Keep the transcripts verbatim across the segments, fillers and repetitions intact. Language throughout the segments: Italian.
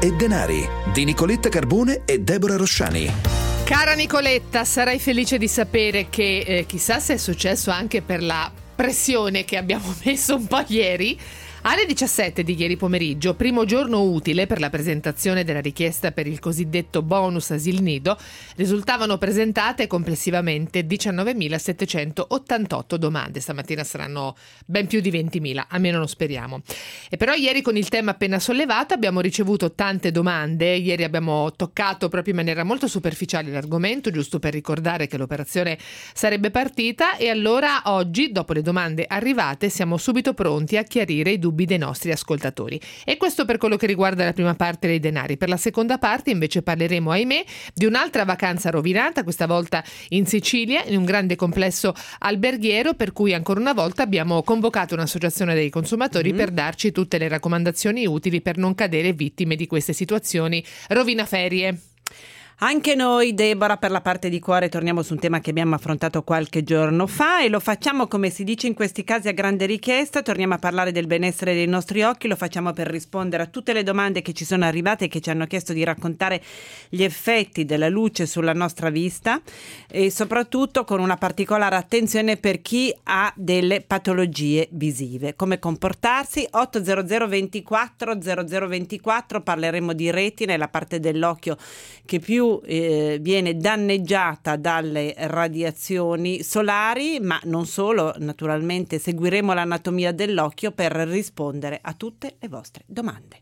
e denari di Nicoletta Carbone e Deborah Rosciani. Cara Nicoletta, sarai felice di sapere che eh, chissà se è successo anche per la pressione che abbiamo messo un po' ieri. Alle diciassette di ieri pomeriggio, primo giorno utile per la presentazione della richiesta per il cosiddetto bonus asilo nido, risultavano presentate complessivamente diciannovemilasettecentottantotto domande. Stamattina saranno ben più di ventimila, almeno lo speriamo. E però ieri, con il tema appena sollevato, abbiamo ricevuto tante domande. Ieri abbiamo toccato proprio in maniera molto superficiale l'argomento, giusto per ricordare che l'operazione sarebbe partita, e allora oggi, dopo le domande arrivate, siamo subito pronti a chiarire i dubbi dei nostri ascoltatori. E questo per quello che riguarda la prima parte dei denari. Per la seconda parte invece parleremo, ahimè, di un'altra vacanza rovinata, questa volta in Sicilia, in un grande complesso alberghiero, per cui ancora una volta abbiamo convocato un'associazione dei consumatori mm-hmm. per darci tutte le raccomandazioni utili per non cadere vittime di queste situazioni rovinaferie. Anche noi, Deborah, per la parte di cuore torniamo su un tema che abbiamo affrontato qualche giorno fa, e lo facciamo, come si dice in questi casi, a grande richiesta. Torniamo a parlare del benessere dei nostri occhi, lo facciamo per rispondere a tutte le domande che ci sono arrivate e che ci hanno chiesto di raccontare gli effetti della luce sulla nostra vista, e soprattutto con una particolare attenzione per chi ha delle patologie visive. Come comportarsi? otto zero zero ventiquattro zero zero ventiquattro, parleremo di retina, e la parte dell'occhio che più Eh, viene danneggiata dalle radiazioni solari, ma non solo. Naturalmente seguiremo l'anatomia dell'occhio per rispondere a tutte le vostre domande.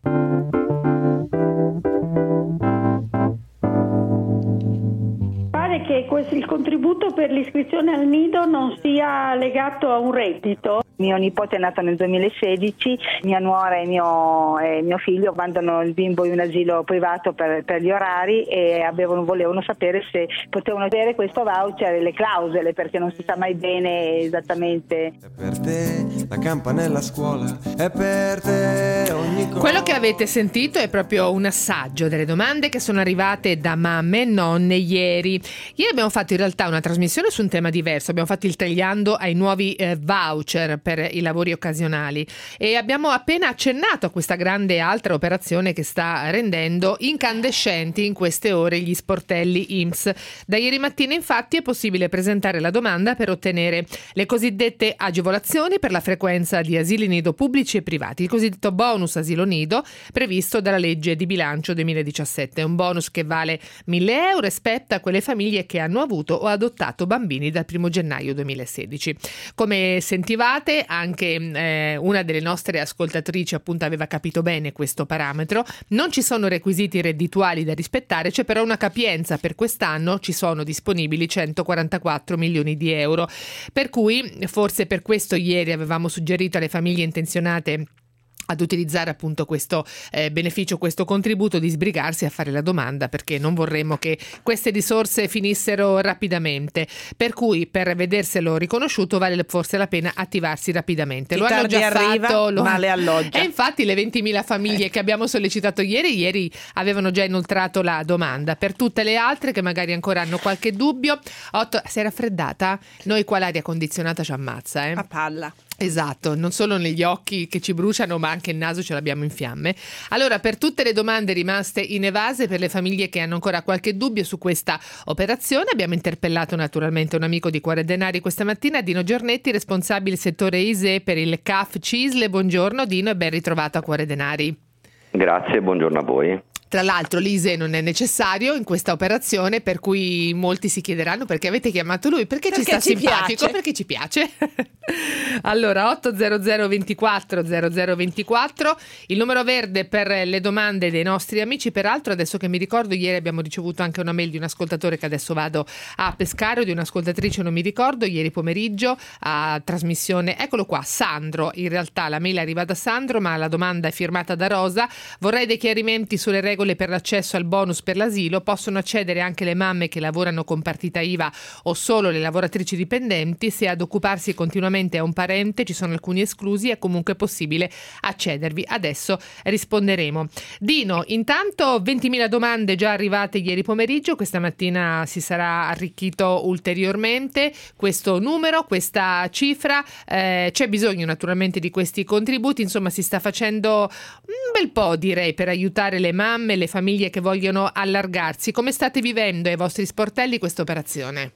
Pare che questo, il contributo per l'iscrizione al nido non sia legato a un reddito. Mio nipote è nato nel duemilasedici, mia nuora e mio, e mio figlio mandano il bimbo in un asilo privato per, per gli orari, e avevano, volevano sapere se potevano avere questo voucher e le clausole, perché non si sa mai bene esattamente. È per te la campanella a scuola, è per te ogni cosa. Quello che avete sentito è proprio un assaggio delle domande che sono arrivate da mamme e nonne ieri. Ieri abbiamo fatto in realtà una trasmissione su un tema diverso, abbiamo fatto il tagliando ai nuovi eh, voucher per i lavori occasionali, e abbiamo appena accennato a questa grande altra operazione che sta rendendo incandescenti in queste ore gli sportelli I N P S. Da ieri mattina infatti è possibile presentare la domanda per ottenere le cosiddette agevolazioni per la frequenza di asili nido pubblici e privati, il cosiddetto bonus asilo nido previsto dalla legge di bilancio duemiladiciassette. È un bonus che vale mille euro e spetta a quelle famiglie che hanno avuto o adottato bambini dal primo gennaio duemilasedici. Come sentivate, anche eh, una delle nostre ascoltatrici appunto aveva capito bene questo parametro. Non ci sono requisiti reddituali da rispettare, c'è però una capienza. Per quest'anno ci sono disponibili centoquarantaquattro milioni di euro, per cui forse per questo ieri avevamo suggerito alle famiglie intenzionate ad utilizzare appunto questo eh, beneficio, questo contributo, di sbrigarsi a fare la domanda, perché non vorremmo che queste risorse finissero rapidamente, per cui per vederselo riconosciuto vale forse la pena attivarsi rapidamente. Chi lo hanno già arriva, fatto, lo... male alloggia. E infatti le ventimila famiglie eh. che abbiamo sollecitato ieri ieri avevano già inoltrato la domanda. Per tutte le altre che magari ancora hanno qualche dubbio, otto... si è raffreddata? Noi qua l'aria condizionata ci ammazza, eh? A palla. Esatto, non solo negli occhi che ci bruciano, ma anche il naso ce l'abbiamo in fiamme. Allora, per tutte le domande rimaste inevase, per le famiglie che hanno ancora qualche dubbio su questa operazione, abbiamo interpellato naturalmente un amico di Cuore Denari questa mattina, Dino Giornetti, responsabile settore I S E E per il C A F Cisle. Buongiorno Dino e ben ritrovato a Cuore Denari. Grazie, buongiorno a voi. Tra l'altro l'I S E E non è necessario in questa operazione, per cui molti si chiederanno perché avete chiamato lui, perché, perché ci sta ci simpatico, piace. Perché ci piace. Allora otto zero zero ventiquattro zero zero ventiquattro, il numero verde per le domande dei nostri amici. Peraltro, adesso che mi ricordo, ieri abbiamo ricevuto anche una mail di un ascoltatore che adesso vado a pescare, o di un'ascoltatrice, non mi ricordo, ieri pomeriggio a trasmissione, eccolo qua, Sandro. In realtà la mail arriva da Sandro, ma la domanda è firmata da Rosa. Vorrei dei chiarimenti sulle regole per l'accesso al bonus per l'asilo. Possono accedere anche le mamme che lavorano con partita I V A o solo le lavoratrici dipendenti? Se ad occuparsi continuamente sicuramente è un parente, ci sono alcuni esclusi, è comunque possibile accedervi. Adesso risponderemo. Dino, intanto ventimila domande già arrivate ieri pomeriggio, questa mattina si sarà arricchito ulteriormente questo numero, questa cifra, eh, c'è bisogno naturalmente di questi contributi, insomma si sta facendo un bel po', direi, per aiutare le mamme, le famiglie che vogliono allargarsi. Come state vivendo ai vostri sportelli questa operazione?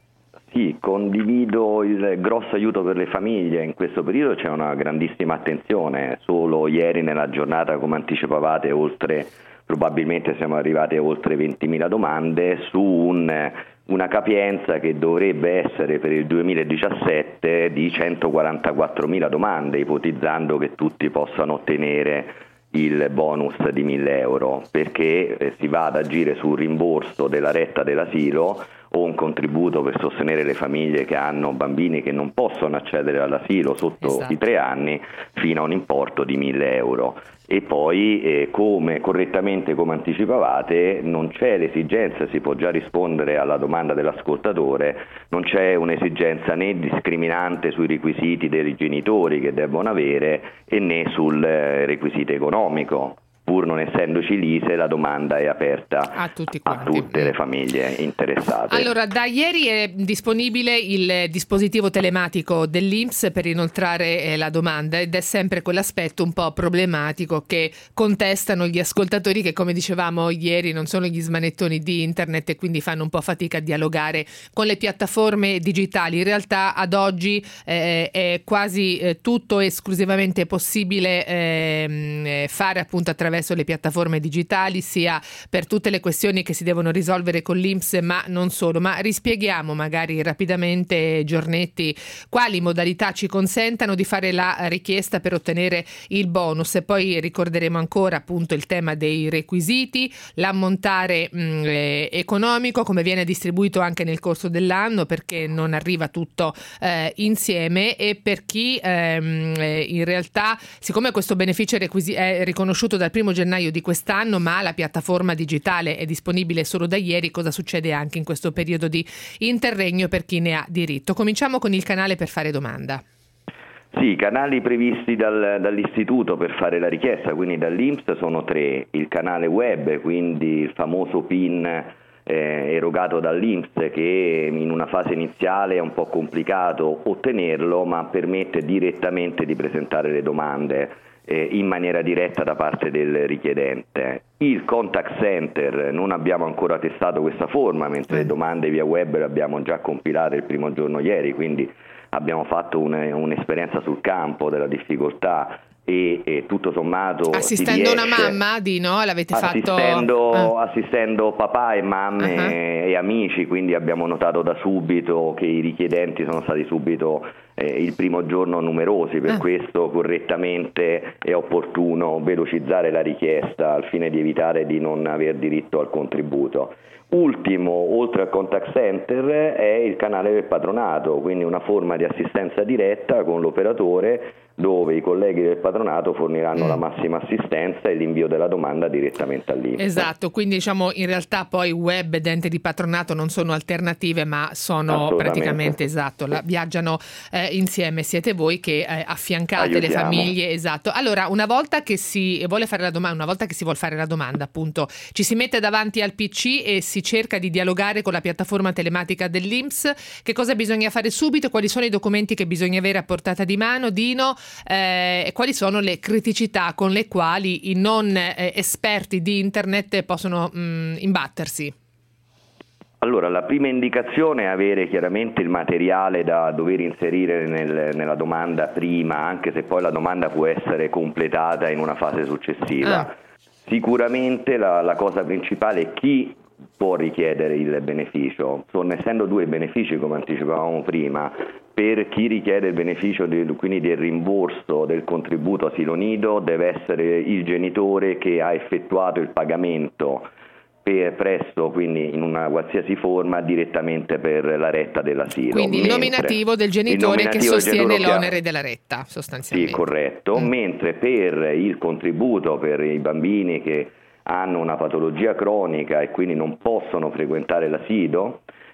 Sì, condivido il grosso aiuto per le famiglie. In questo periodo c'è una grandissima attenzione. Solo ieri nella giornata, come anticipavate, oltre probabilmente siamo arrivati a oltre ventimila domande su un, una capienza che dovrebbe essere per il duemiladiciassette di centoquarantaquattromila domande, ipotizzando che tutti possano ottenere il bonus di mille euro, perché eh, si va ad agire sul rimborso della retta dell'asilo o un contributo per sostenere le famiglie che hanno bambini che non possono accedere all'asilo sotto esatto. i tre anni, fino a un importo di mille euro. E poi, eh, come correttamente come anticipavate, non c'è l'esigenza, si può già rispondere alla domanda dell'ascoltatore, non c'è un'esigenza né discriminante sui requisiti dei genitori che devono avere e né sul eh, requisito economico. Pur non essendoci l'I S E, la domanda è aperta a, tutti a tutte le famiglie interessate. Allora, da ieri è disponibile il dispositivo telematico dell'I N P S per inoltrare eh, la domanda, ed è sempre quell'aspetto un po' problematico che contestano gli ascoltatori che, come dicevamo ieri, non sono gli smanettoni di internet e quindi fanno un po' fatica a dialogare con le piattaforme digitali. In realtà ad oggi eh, è quasi eh, tutto esclusivamente possibile eh, fare appunto attraverso le piattaforme digitali, sia per tutte le questioni che si devono risolvere con l'I N P S, ma non solo. Ma rispieghiamo magari rapidamente, Giornetti, quali modalità ci consentano di fare la richiesta per ottenere il bonus, e poi ricorderemo ancora appunto il tema dei requisiti, l'ammontare mh, eh, economico, come viene distribuito anche nel corso dell'anno, perché non arriva tutto eh, insieme, e per chi ehm, eh, in realtà, siccome questo beneficio è, requisi- è riconosciuto dal primo gennaio di quest'anno, ma la piattaforma digitale è disponibile solo da ieri, cosa succede anche in questo periodo di interregno per chi ne ha diritto? Cominciamo con il canale per fare domanda. Sì, i canali previsti dal, dall'istituto per fare la richiesta, quindi dall'I N P S, sono tre: il canale web, quindi il famoso PIN eh, erogato dall'I N P S, che in una fase iniziale è un po' complicato ottenerlo, ma permette direttamente di presentare le domande Eh, in maniera diretta da parte del richiedente. Il contact center non abbiamo ancora testato questa forma, mentre le domande via web le abbiamo già compilate il primo giorno ieri, quindi abbiamo fatto un, un'esperienza sul campo della difficoltà e, e tutto sommato assistendo si una mamma, Dino, l'avete assistendo, fatto ah. assistendo papà e mamme uh-huh. e amici, quindi abbiamo notato da subito che i richiedenti sono stati subito eh, il primo giorno numerosi, per uh. questo correttamente è opportuno velocizzare la richiesta al fine di evitare di non aver diritto al contributo. Ultimo, oltre al contact center, è il canale del patronato, quindi una forma di assistenza diretta con l'operatore, dove i colleghi del patronato forniranno mm. la massima assistenza e l'invio della domanda direttamente all'I N P S. Esatto, quindi diciamo in realtà poi web ed ente di patronato non sono alternative, ma sono praticamente esatto, la, viaggiano eh, insieme, siete voi che eh, affiancate Aiutiamo. le famiglie, esatto. Allora, una volta che si vuole fare la domanda, una volta che si vuole fare la domanda, appunto, ci si mette davanti al P C e si cerca di dialogare con la piattaforma telematica dell'I N P S. Che cosa bisogna fare subito? Quali sono i documenti che bisogna avere a portata di mano, Dino? Eh, e quali sono le criticità con le quali i non eh, esperti di internet possono mh, imbattersi? Allora, la prima indicazione è avere chiaramente il materiale da dover inserire nel, nella domanda prima, anche se poi la domanda può essere completata in una fase successiva. Ah. Sicuramente la, la cosa principale è chi può richiedere il beneficio. Sono essendo due benefici, come anticipavamo prima. Per chi richiede il beneficio del, quindi del rimborso del contributo asilo nido, deve essere il genitore che ha effettuato il pagamento per, presso, quindi in una qualsiasi forma, direttamente per la retta dell'asilo. Quindi il nominativo del genitore che sostiene l'onere della retta, sostanzialmente. Sì, corretto. Mm. Mentre per il contributo per i bambini che hanno una patologia cronica e quindi non possono frequentare l'asilo,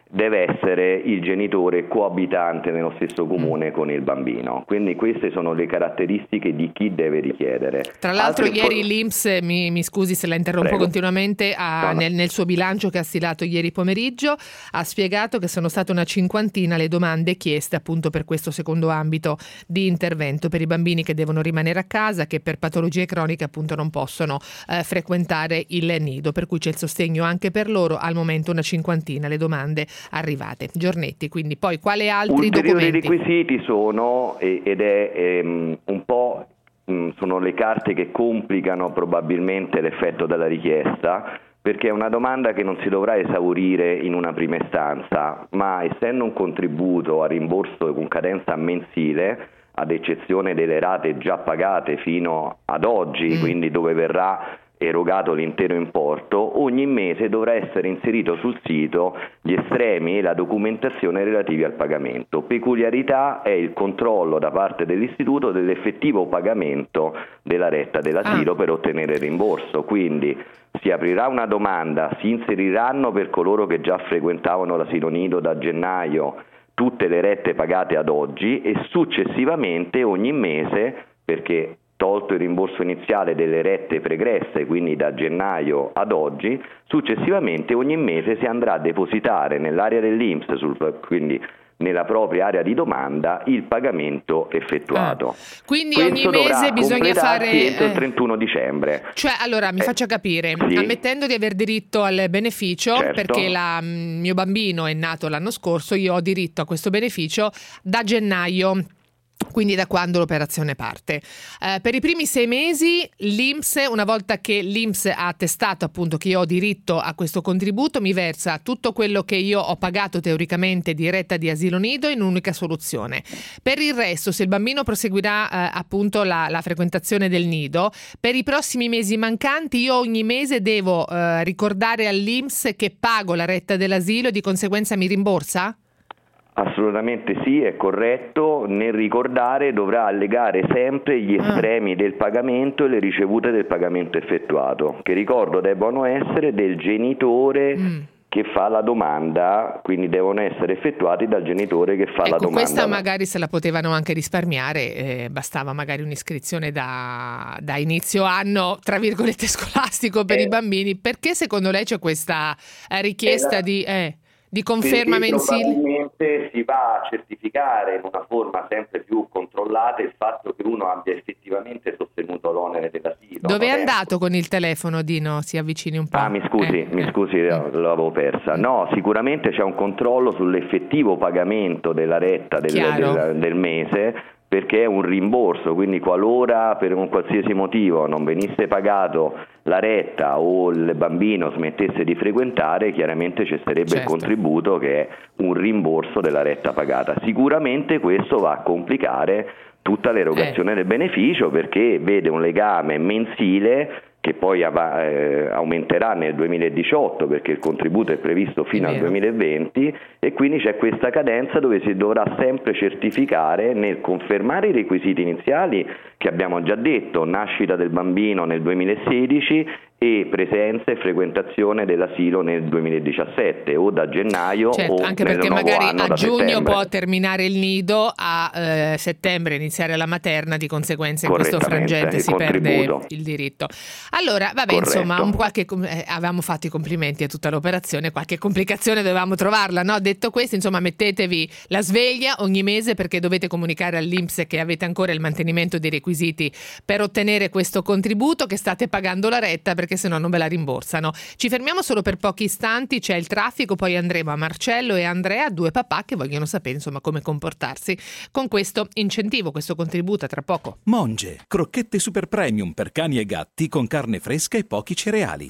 deve essere il genitore coabitante nello stesso comune con il bambino. Quindi queste sono le caratteristiche di chi deve richiedere. Tra l'altro Altre ieri for- l'I N P S, mi, mi scusi se la interrompo Prego. continuamente, ha, No, no. Nel, nel suo bilancio che ha stilato ieri pomeriggio ha spiegato che sono state una cinquantina le domande chieste appunto per questo secondo ambito di intervento, per i bambini che devono rimanere a casa, che per patologie croniche appunto non possono eh, frequentare il nido, per cui c'è il sostegno anche per loro. Al momento una cinquantina le domande arrivate. Giornetti, quindi poi quali altri Ulteriori documenti? requisiti sono, e- ed è ehm, un po' mh, sono le carte che complicano probabilmente l'effetto della richiesta, perché è una domanda che non si dovrà esaurire in una prima istanza, ma essendo un contributo a rimborso con cadenza mensile, ad eccezione delle rate già pagate fino ad oggi, mm. quindi dove verrà erogato l'intero importo, ogni mese dovrà essere inserito sul sito gli estremi e la documentazione relativi al pagamento. Peculiarità è il controllo da parte dell'istituto dell'effettivo pagamento della retta dell'asilo ah. per ottenere il rimborso. Quindi si aprirà una domanda, si inseriranno per coloro che già frequentavano l'asilo nido da gennaio tutte le rette pagate ad oggi e successivamente ogni mese, perché tolto il rimborso iniziale delle rette pregresse, quindi da gennaio ad oggi, successivamente ogni mese si andrà a depositare nell'area dell'I N P S, sul, quindi nella propria area di domanda, il pagamento effettuato. Ah, quindi Questo ogni mese bisogna fare entro il eh, trentuno dicembre. Cioè, allora mi Eh, faccia capire, sì. ammettendo di aver diritto al beneficio, Certo. perché la, mh, mio bambino è nato l'anno scorso, io ho diritto a questo beneficio da gennaio. Quindi da quando l'operazione parte. Eh, per i primi sei mesi l'I N P S, una volta che l'I N P S ha attestato appunto che io ho diritto a questo contributo, mi versa tutto quello che io ho pagato teoricamente di retta di asilo nido in un'unica soluzione. Per il resto, se il bambino proseguirà eh, appunto la, la frequentazione del nido, per i prossimi mesi mancanti io ogni mese devo eh, ricordare all'I N P S che pago la retta dell'asilo e di conseguenza mi rimborsa? Assolutamente sì, è corretto. Nel ricordare dovrà allegare sempre gli estremi ah. del pagamento e le ricevute del pagamento effettuato, che ricordo devono essere del genitore mm. che fa la domanda, quindi devono essere effettuati dal genitore che fa ecco, la domanda. Questa magari se la potevano anche risparmiare, eh, bastava magari un'iscrizione da, da inizio anno, tra virgolette scolastico per eh. i bambini. Perché secondo lei c'è questa eh, richiesta la... di... Eh, di conferma Perché mensile? Probabilmente si va a certificare in una forma sempre più controllata il fatto che uno abbia effettivamente sostenuto l'onere dell'asilo. Dove è no? andato con il telefono, Dino? Si avvicini un po'. Ah, mi scusi, eh, mi eh. scusi, eh. l'avevo persa. No, sicuramente c'è un controllo sull'effettivo pagamento della retta del, del, del mese, perché è un rimborso, quindi qualora per un qualsiasi motivo non venisse pagato la retta o il bambino smettesse di frequentare, chiaramente ci sarebbe certo. il contributo che è un rimborso della retta pagata. Sicuramente questo va a complicare tutta l'erogazione eh. del beneficio, perché vede un legame mensile che poi eh, aumenterà nel duemiladiciotto, perché il contributo è previsto fino è al duemilaventi, e quindi c'è questa cadenza dove si dovrà sempre certificare nel confermare i requisiti iniziali che abbiamo già detto: nascita del bambino nel duemilasedici e presenza e frequentazione dell'asilo nel duemiladiciassette o da gennaio certo, o anche nel perché nuovo magari anno a da giugno settembre. può terminare il nido, a eh, settembre iniziare la materna, di conseguenza in questo frangente si perde il diritto. Allora vabbè, corretto. Insomma un qualche, eh, avevamo fatto i complimenti a tutta l'operazione, qualche complicazione dovevamo trovarla, no? Detto questo, insomma, mettetevi la sveglia ogni mese, perché dovete comunicare all'I N P S che avete ancora il mantenimento dei requisiti per ottenere questo contributo, che state pagando la retta, perché se no non ve la rimborsano. Ci fermiamo solo per pochi istanti, c'è il traffico, poi andremo a Marcello e Andrea, due papà che vogliono sapere insomma come comportarsi con questo incentivo, questo contributo. Tra poco. Monge, crocchette super premium per cani e gatti con carne fresca e pochi cereali.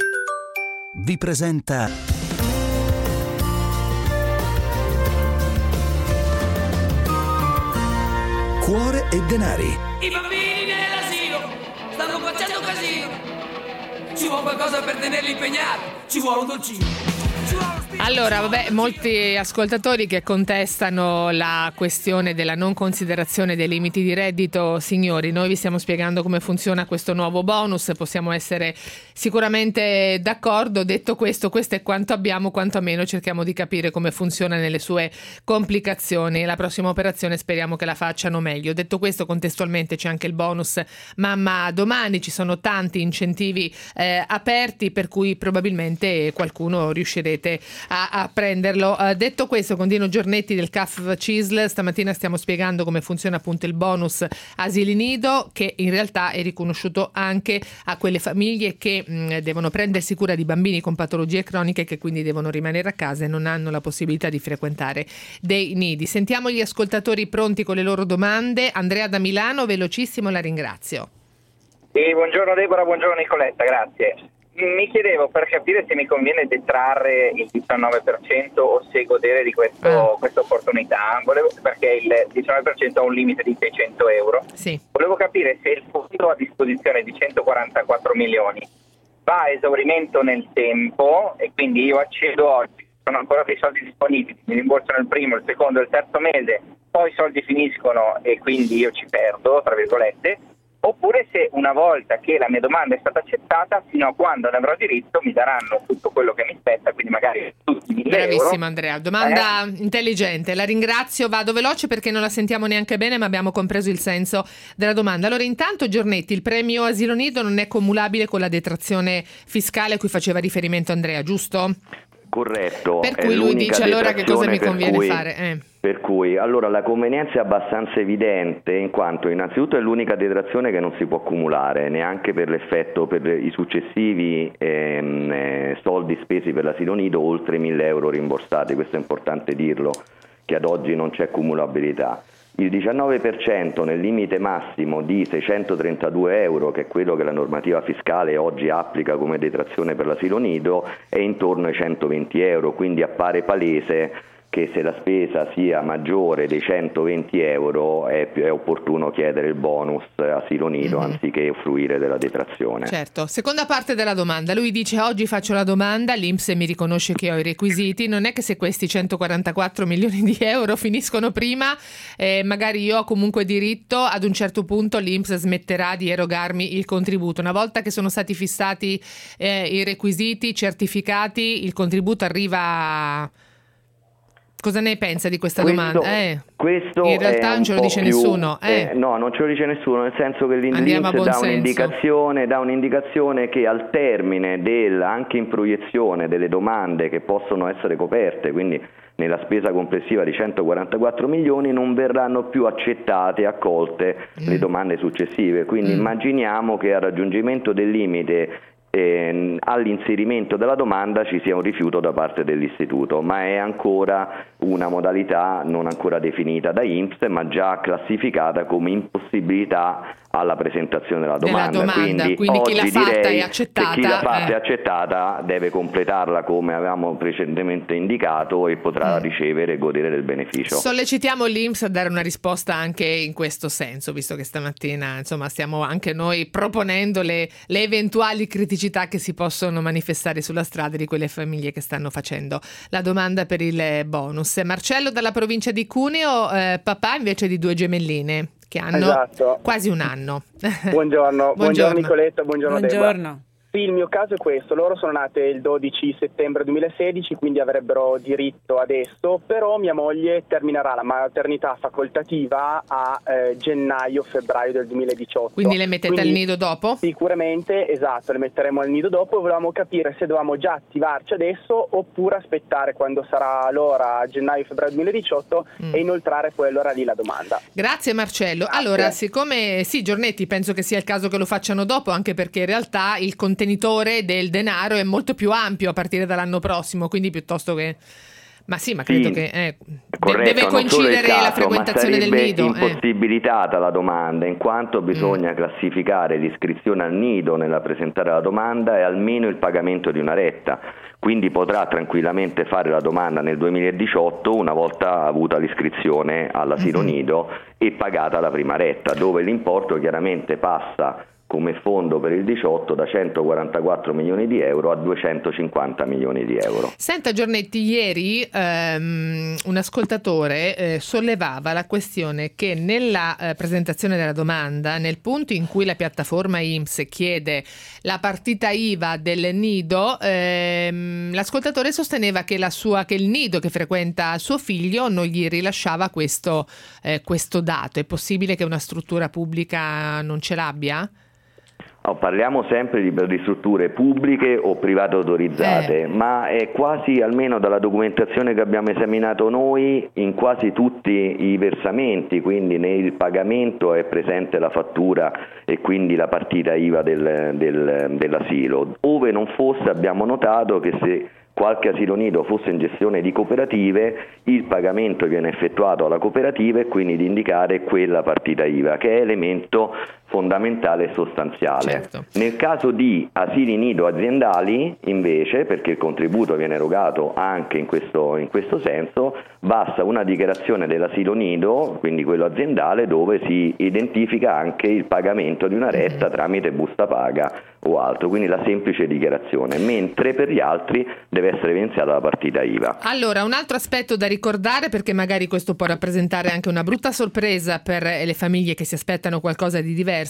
Vi presenta Cuore e denari. I bambini nell'asilo stanno facendo casino. Ci vuole qualcosa per tenerli impegnati. Ci vuole un dolcino. Ci vuole uno spirito. Allora, vabbè, molti ascoltatori che contestano la questione della non considerazione dei limiti di reddito. Signori, noi vi stiamo spiegando come funziona questo nuovo bonus, possiamo essere sicuramente d'accordo. Detto questo, questo è quanto abbiamo, quanto meno cerchiamo di capire come funziona nelle sue complicazioni. La prossima operazione speriamo che la facciano meglio. Detto questo, contestualmente c'è anche il bonus Mamma Domani, ci sono tanti incentivi eh, aperti, per cui probabilmente qualcuno riuscirete a A, a prenderlo. Uh, detto questo, con Dino Giornetti del C A F C I S L stamattina stiamo spiegando come funziona appunto il bonus asili nido, che in realtà è riconosciuto anche a quelle famiglie che mh, devono prendersi cura di bambini con patologie croniche, che quindi devono rimanere a casa e non hanno la possibilità di frequentare dei nidi. Sentiamo gli ascoltatori pronti con le loro domande. Andrea da Milano, velocissimo, la ringrazio. Sì, buongiorno Deborah, buongiorno Nicoletta, grazie. Mi chiedevo, per capire se mi conviene detrarre il diciannove per cento o se godere di questo, ah. questa opportunità, volevo, perché il diciannove per cento ha un limite di seicento euro. Sì. Volevo capire se il fondo a disposizione di centoquarantaquattro milioni va a esaurimento nel tempo e quindi io accedo oggi, sono ancora dei soldi disponibili, mi rimborsano il primo, il secondo, il terzo mese, poi i soldi finiscono e quindi io ci perdo, tra virgolette. Oppure se una volta che la mia domanda è stata accettata, fino a quando ne avrò diritto, mi daranno tutto quello che mi spetta, quindi magari tutti i mille euro. Bravissimo Andrea, domanda eh? intelligente, la ringrazio, vado veloce perché non la sentiamo neanche bene, ma abbiamo compreso il senso della domanda. Allora, intanto Giornetti, il premio asilo nido non è cumulabile con la detrazione fiscale a cui faceva riferimento Andrea, giusto? Corretto. Per cui lui dice allora che cosa mi conviene cui, fare? Eh. Per cui allora la convenienza è abbastanza evidente, in quanto innanzitutto è l'unica detrazione che non si può cumulare neanche per l'effetto per i successivi ehm, eh, soldi spesi per l'asilo nido oltre mille euro rimborsati. Questo è importante dirlo, che ad oggi non c'è cumulabilità. Il diciannove per cento nel limite massimo di seicentotrentadue euro, che è quello che la normativa fiscale oggi applica come detrazione per l'asilo nido, è intorno ai centoventi euro, quindi appare palese che se la spesa sia maggiore dei centoventi euro è, più, è opportuno chiedere il bonus asilo nido mm-hmm. anziché fruire della detrazione. Certo. Seconda parte della domanda, lui dice: oggi faccio la domanda, l'I N P S mi riconosce che ho i requisiti, non è che se questi centoquarantaquattro milioni di euro finiscono prima, eh, magari io ho comunque diritto, ad un certo punto l'I N P S smetterà di erogarmi il contributo. Una volta che sono stati fissati eh, i requisiti certificati, il contributo arriva... Cosa ne pensa di questa questo, domanda? Eh, questo in realtà non ce lo dice più, nessuno. Eh. Eh, no, non ce lo dice nessuno, nel senso che l'I N P S dà un'indicazione, dà un'indicazione che al termine del, anche in proiezione delle domande che possono essere coperte, quindi nella spesa complessiva di centoquarantaquattro milioni, non verranno più accettate e accolte mm. le domande successive. Quindi mm. immaginiamo che al raggiungimento del limite Eh, all'inserimento della domanda ci sia un rifiuto da parte dell'istituto, ma è ancora una modalità non ancora definita da I N P S, ma già classificata come impossibilità alla presentazione della domanda. Della domanda. Quindi, Quindi chi l'ha fatta è accettata. Chi l'ha fatta eh. è accettata deve completarla come avevamo precedentemente indicato e potrà mm. ricevere e godere del beneficio. Sollecitiamo l'I N P S a dare una risposta anche in questo senso, visto che stamattina insomma stiamo anche noi proponendo le, le eventuali criticità che si possono manifestare sulla strada di quelle famiglie che stanno facendo la domanda per il bonus. Marcello dalla provincia di Cuneo, eh, papà invece di due gemelline che hanno esatto. quasi un anno. Buongiorno, buongiorno, buongiorno Nicoletta, buongiorno, buongiorno. Deborah. Sì, il mio caso è questo, loro sono nate il dodici settembre duemilasedici, quindi avrebbero diritto adesso, però mia moglie terminerà la maternità facoltativa a eh, gennaio-febbraio del duemiladiciotto. Quindi le mettete quindi, al nido dopo? Sicuramente, esatto, le metteremo al nido dopo e volevamo capire se dovevamo già attivarci adesso oppure aspettare quando sarà l'ora gennaio-febbraio duemiladiciotto mm. e inoltrare poi allora lì la domanda. Grazie Marcello. Grazie. Allora, siccome sì, Giornetti, penso che sia il caso che lo facciano dopo, anche perché in realtà il contenuto del denaro è molto più ampio a partire dall'anno prossimo, quindi piuttosto che ma sì, ma credo sì, che eh, corretto, deve coincidere caso, la frequentazione del nido. Ma sarebbe impossibilitata eh. la domanda, in quanto bisogna mm. classificare l'iscrizione al nido nella presentare la domanda e almeno il pagamento di una retta. Quindi potrà tranquillamente fare la domanda nel duemiladiciotto una volta avuta l'iscrizione all'asilo mm-hmm. nido e pagata la prima retta, dove l'importo chiaramente passa come fondo per il diciotto da centoquarantaquattro milioni di euro a duecentocinquanta milioni di euro. Senta Giornetti, ieri ehm, un ascoltatore eh, sollevava la questione che nella eh, presentazione della domanda, nel punto in cui la piattaforma I N P S chiede la partita I V A del nido, ehm, l'ascoltatore sosteneva che, la sua, che il nido che frequenta suo figlio non gli rilasciava questo, eh, questo dato. È possibile che una struttura pubblica non ce l'abbia? Oh, parliamo sempre di, di strutture pubbliche o private autorizzate, eh. ma è quasi, almeno dalla documentazione che abbiamo esaminato noi, in quasi tutti i versamenti, quindi nel pagamento è presente la fattura e quindi la partita I V A del, del, dell'asilo. Ove non fosse, abbiamo notato che se qualche asilo nido fosse in gestione di cooperative, il pagamento viene effettuato alla cooperativa e quindi di indicare quella partita I V A, che è elemento fondamentale e sostanziale. Certo. Nel caso di asili nido aziendali, invece, perché il contributo viene erogato anche in questo, in questo senso, basta una dichiarazione dell'asilo nido, quindi quello aziendale, dove si identifica anche il pagamento di una retta mm-hmm. tramite busta paga o altro, quindi la semplice dichiarazione, mentre per gli altri deve essere evidenziata la partita I V A. Allora, un altro aspetto da ricordare, perché magari questo può rappresentare anche una brutta sorpresa per le famiglie che si aspettano qualcosa di diverso,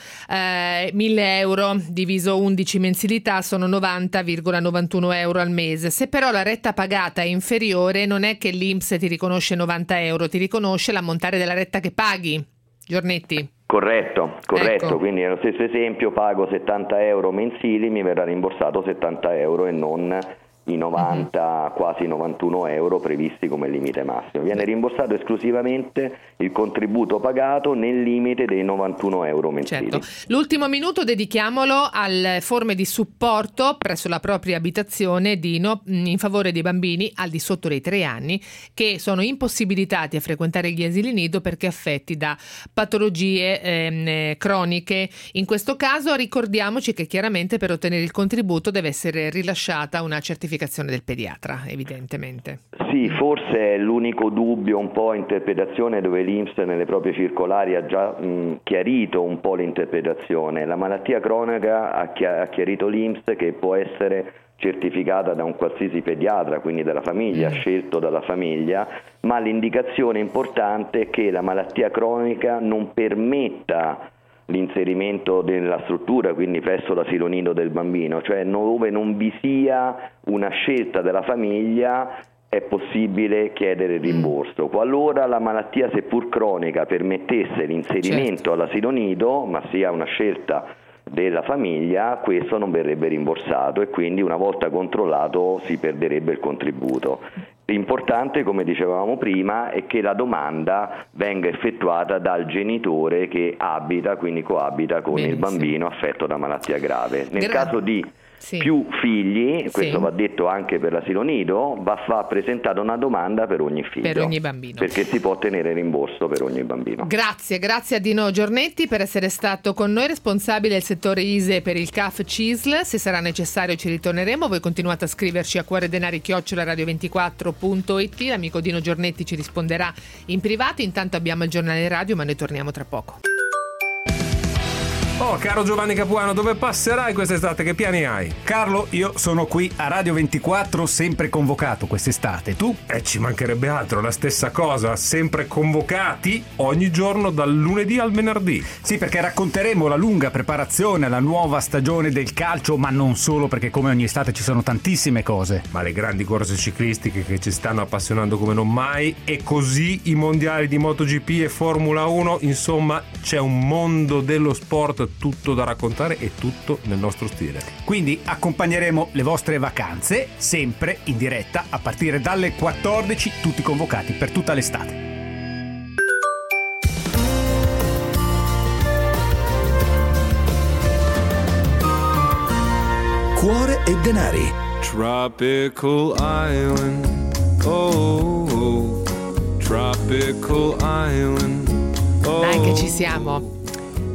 eh, mille euro diviso undici mensilità sono novanta virgola novantuno euro al mese. Se però la retta pagata è inferiore, non è che l'I N P S ti riconosce novanta euro, ti riconosce l'ammontare della retta che paghi. Giornetti. Corretto, corretto, ecco. Quindi nello stesso esempio pago settanta euro mensili, mi verrà rimborsato settanta euro e non i novanta, uh-huh. quasi novantuno euro previsti come limite massimo. Viene rimborsato esclusivamente il contributo pagato nel limite dei novantuno euro mensili. Certo. L'ultimo minuto dedichiamolo alle forme di supporto presso la propria abitazione, Dino, in favore dei bambini al di sotto dei tre anni che sono impossibilitati a frequentare gli asili nido perché affetti da patologie ehm, croniche. In questo caso ricordiamoci che chiaramente per ottenere il contributo deve essere rilasciata una certificazione del pediatra, evidentemente. Sì, forse è l'unico dubbio, un po' interpretazione, dove l'I N P S nelle proprie circolari ha già mh, chiarito un po' l'interpretazione. La malattia cronica ha, chi- ha chiarito l'I N P S che può essere certificata da un qualsiasi pediatra, quindi dalla famiglia, mm. scelto dalla famiglia, ma l'indicazione importante è che la malattia cronica non permetta l'inserimento della struttura, quindi presso l'asilo nido del bambino, cioè dove non vi sia una scelta della famiglia è possibile chiedere il rimborso. Qualora la malattia, seppur cronica, permettesse l'inserimento certo. all'asilo nido, ma sia una scelta della famiglia, questo non verrebbe rimborsato e quindi una volta controllato si perderebbe il contributo. L'importante, come dicevamo prima, è che la domanda venga effettuata dal genitore che abita, quindi coabita con Benissimo. il bambino affetto da malattia grave. Nel Gra- caso di sì. più figli, questo sì. va detto anche per l'asilo nido, va fa presentata una domanda per ogni figlio. Per ogni bambino. Perché si può ottenere rimborso per ogni bambino. Grazie, grazie a Dino Giornetti per essere stato con noi, responsabile del settore I S E E per il C A F C I S L. Se sarà necessario ci ritorneremo, voi continuate a scriverci a cuore denari chiocciola radio ventiquattro punto it, l'amico Dino Giornetti ci risponderà in privato, intanto abbiamo il giornale radio ma noi torniamo tra poco. Oh, caro Giovanni Capuano, dove passerai quest'estate? Che piani hai? Carlo, io sono qui a Radio ventiquattro, sempre convocato quest'estate. Tu? Eh, ci mancherebbe altro, la stessa cosa, sempre convocati ogni giorno dal lunedì al venerdì. Sì, perché racconteremo la lunga preparazione alla nuova stagione del calcio, ma non solo, perché come ogni estate ci sono tantissime cose. Ma le grandi corse ciclistiche che ci stanno appassionando come non mai, e così i mondiali di MotoGP e Formula uno, insomma c'è un mondo dello sport tutto da raccontare e tutto nel nostro stile. Quindi accompagneremo le vostre vacanze sempre in diretta a partire dalle quattordici, tutti convocati per tutta l'estate. Cuore e denari. Tropical island, oh, oh. Tropical island, oh. Dai che ci siamo.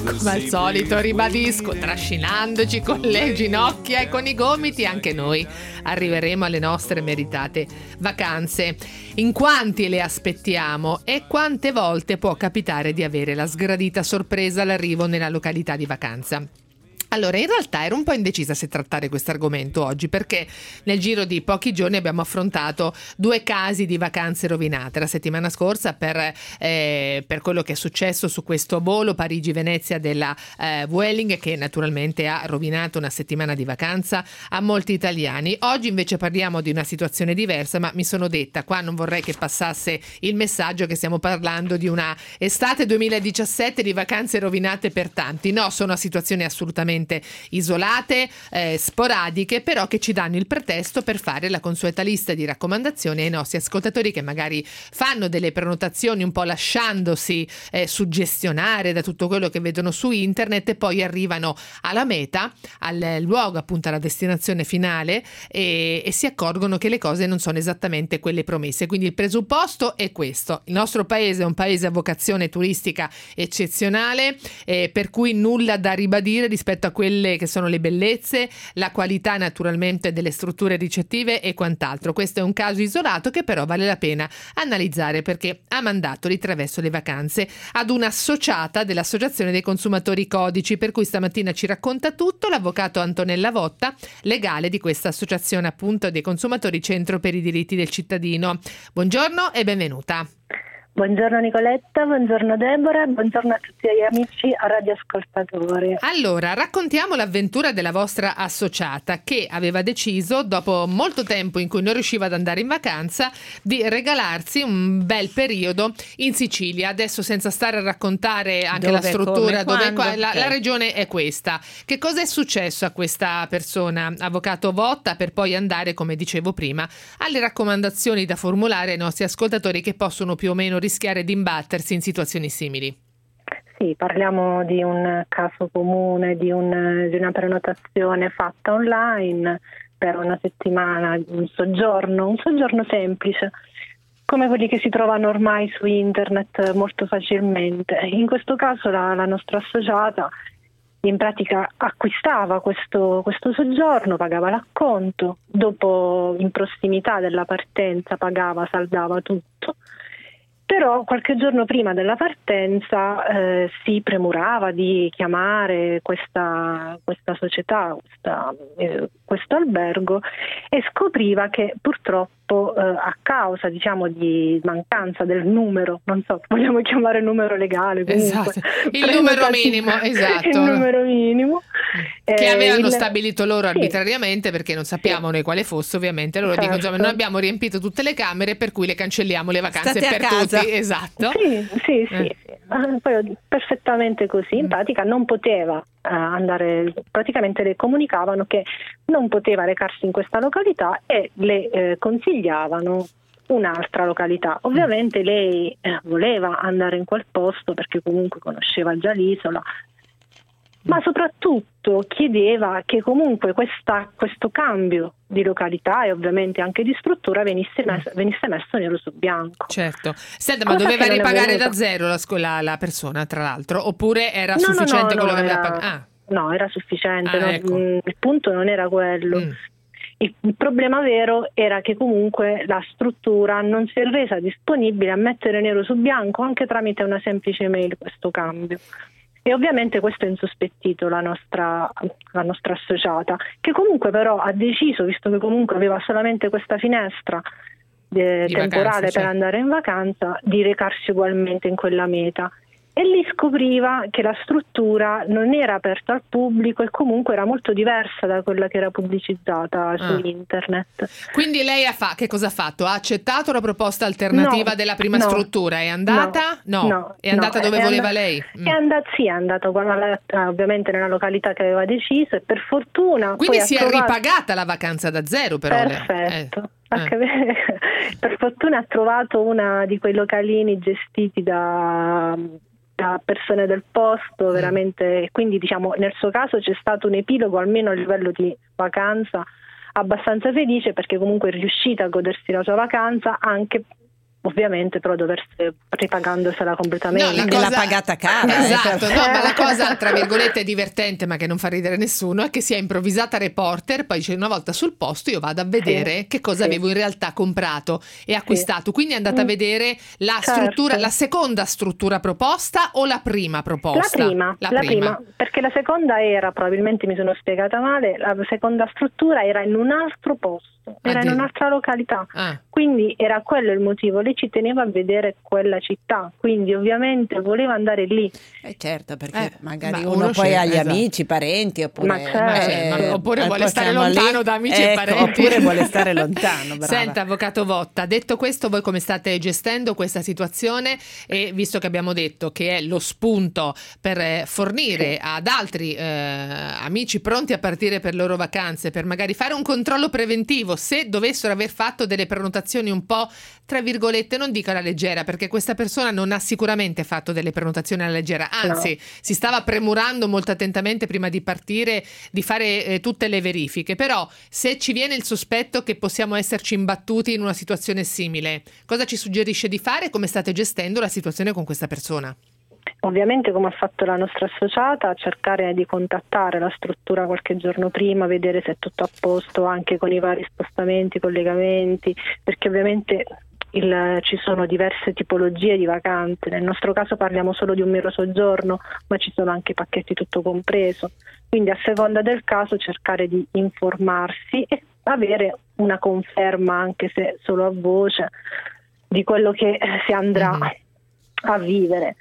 come al solito, ribadisco, trascinandoci con le ginocchia e con i gomiti, anche noi arriveremo alle nostre meritate vacanze. In quanti le aspettiamo e quante volte può capitare di avere la sgradita sorpresa all'arrivo nella località di vacanza? Allora, in realtà ero un po' indecisa se trattare questo argomento oggi, perché nel giro di pochi giorni abbiamo affrontato due casi di vacanze rovinate. La settimana scorsa per, eh, per quello che è successo su questo volo Parigi-Venezia della eh, Vueling, che naturalmente ha rovinato una settimana di vacanza a molti italiani. Oggi invece parliamo di una situazione diversa, ma mi sono detta, qua non vorrei che passasse il messaggio che stiamo parlando di una estate duemiladiciassette di vacanze rovinate per tanti. No, sono situazioni assolutamente isolate, eh, sporadiche, però che ci danno il pretesto per fare la consueta lista di raccomandazioni ai nostri ascoltatori che magari fanno delle prenotazioni un po' lasciandosi eh, suggestionare da tutto quello che vedono su internet e poi arrivano alla meta, al luogo, appunto alla destinazione finale e, e si accorgono che le cose non sono esattamente quelle promesse. Quindi il presupposto è questo: il nostro paese è un paese a vocazione turistica eccezionale, eh, per cui nulla da ribadire rispetto a a quelle che sono le bellezze, la qualità naturalmente delle strutture ricettive e quant'altro. Questo è un caso isolato che però vale la pena analizzare, perché ha mandato di traverso le vacanze ad un'associata dell'Associazione dei Consumatori Codici, per cui stamattina ci racconta tutto l'avvocato Antonella Votta, legale di questa associazione appunto dei consumatori Centro per i diritti del cittadino. Buongiorno e benvenuta. Buongiorno Nicoletta, buongiorno Deborah, buongiorno a tutti gli amici radioascoltatori. Allora, raccontiamo l'avventura della vostra associata che aveva deciso, dopo molto tempo in cui non riusciva ad andare in vacanza, di regalarsi un bel periodo in Sicilia. Adesso, senza stare a raccontare anche Dove, la struttura, come, dove qua, la, okay. la regione è questa. Che cosa è successo a questa persona, avvocato Votta, per poi andare, come dicevo prima, alle raccomandazioni da formulare ai nostri ascoltatori che possono più o meno rischiare di imbattersi in situazioni simili? Sì, parliamo di un caso comune, di, un, di una prenotazione fatta online per una settimana, un soggiorno, un soggiorno semplice, come quelli che si trovano ormai su internet molto facilmente. In questo caso la, la nostra associata in pratica acquistava questo, questo soggiorno, pagava l'acconto, dopo in prossimità della partenza pagava, saldava tutto. Però qualche giorno prima della partenza eh, si premurava di chiamare questa, questa società, questa, eh, questo albergo, e scopriva che purtroppo eh, a causa, diciamo, di mancanza del numero, non so, vogliamo chiamare numero legale, comunque, esatto. il numero minimo, esatto. il numero minimo che eh, avevano il... stabilito loro sì. arbitrariamente, perché non sappiamo sì. noi quale fosse, ovviamente loro certo. dicono, noi abbiamo riempito tutte le camere, per cui le cancelliamo le vacanze State per tutti. Esatto. Sì, sì, sì, eh. sì. Poi perfettamente così. In pratica non poteva uh, andare, praticamente le comunicavano che non poteva recarsi in questa località e le eh, consigliavano un'altra località. Ovviamente lei eh, voleva andare in quel posto perché comunque conosceva già l'isola, ma soprattutto chiedeva che comunque questa, questo cambio di località e ovviamente anche di struttura venisse messo, venisse messo nero su bianco. Certo. Senta, ma Cosa doveva ripagare da venuta. zero la, la, la persona, tra l'altro, oppure era no, sufficiente no, no, quello no, che aveva era, pagato? Ah. No, era sufficiente. Ah, no, ecco. Il punto non era quello. Mm. Il, il problema vero era che comunque la struttura non si è resa disponibile a mettere nero su bianco anche tramite una semplice mail questo cambio. E ovviamente questo ha insospettito la nostra, la nostra associata, che comunque però ha deciso, visto che comunque aveva solamente questa finestra eh, temporale vacanza, per certo. andare in vacanza, di recarsi ugualmente in quella meta. E lì scopriva che la struttura non era aperta al pubblico e comunque era molto diversa da quella che era pubblicizzata su ah. internet. Quindi lei ha fa- che cosa ha fatto? Ha accettato la proposta alternativa no, della prima no, struttura? È andata? No. no, no è andata no, dove è voleva and- lei? Mm. È andata, sì, è andata ovviamente nella località che aveva deciso e per fortuna... Quindi poi si ha trovato... è ripagata la vacanza da zero però? Perfetto. Eh. Eh. Per fortuna ha trovato una di quei localini gestiti da... da persone del posto, veramente, quindi diciamo nel suo caso c'è stato un epilogo almeno a livello di vacanza abbastanza felice, perché comunque è riuscita a godersi la sua vacanza anche ovviamente però doversi ripagandosela completamente. No, la Quindi cosa- l'ha pagata cara. Esatto, eh, no, ma la cosa tra virgolette divertente, ma che non fa ridere nessuno, è che si è improvvisata reporter, poi dice: una volta sul posto io vado a vedere Sì, che cosa sì. avevo in realtà comprato e acquistato. Quindi è andata a Mm. vedere la Certo. struttura, la seconda struttura proposta o la prima proposta? La prima, La la prima. prima, perché la seconda era, probabilmente mi sono spiegata male, la seconda struttura era in un altro posto, era in Addio. un'altra località, Ah. quindi era quello il motivo, lei ci teneva a vedere quella città, quindi ovviamente voleva andare lì. Eh, certo, perché Eh, magari ma uno, uno poi sceglie, ha gli esatto. amici, parenti, oppure, Ma certo. eh, Ma- oppure al vuole posto stare siamo lì. lontano da amici e Ecco, parenti. oppure vuole stare lontano, brava. Senta, avvocato Votta, detto questo, voi come state gestendo questa situazione? E visto che abbiamo detto che è lo spunto per eh, fornire ad altri eh, amici pronti a partire per le loro vacanze, per magari fare un controllo preventivo se dovessero aver fatto delle prenotazioni un po', tra virgolette, non dico alla leggera, perché questa persona non ha sicuramente fatto delle prenotazioni alla leggera, anzi si stava premurando molto attentamente prima di partire di fare eh, tutte le verifiche. Però se ci viene il sospetto che possiamo esserci imbattuti in una situazione simile, cosa ci suggerisce di fare? Come state gestendo la situazione con questa persona? Ovviamente, come ha fatto la nostra associata, cercare di contattare la struttura qualche giorno prima, vedere se è tutto a posto anche con i vari spostamenti, collegamenti, perché ovviamente il, ci sono diverse tipologie di vacanze. Nel nostro caso parliamo solo di un mero soggiorno, ma ci sono anche pacchetti tutto compreso. Quindi a seconda del caso cercare di informarsi e avere una conferma, anche se solo a voce, di quello che si andrà Mm-hmm. a vivere.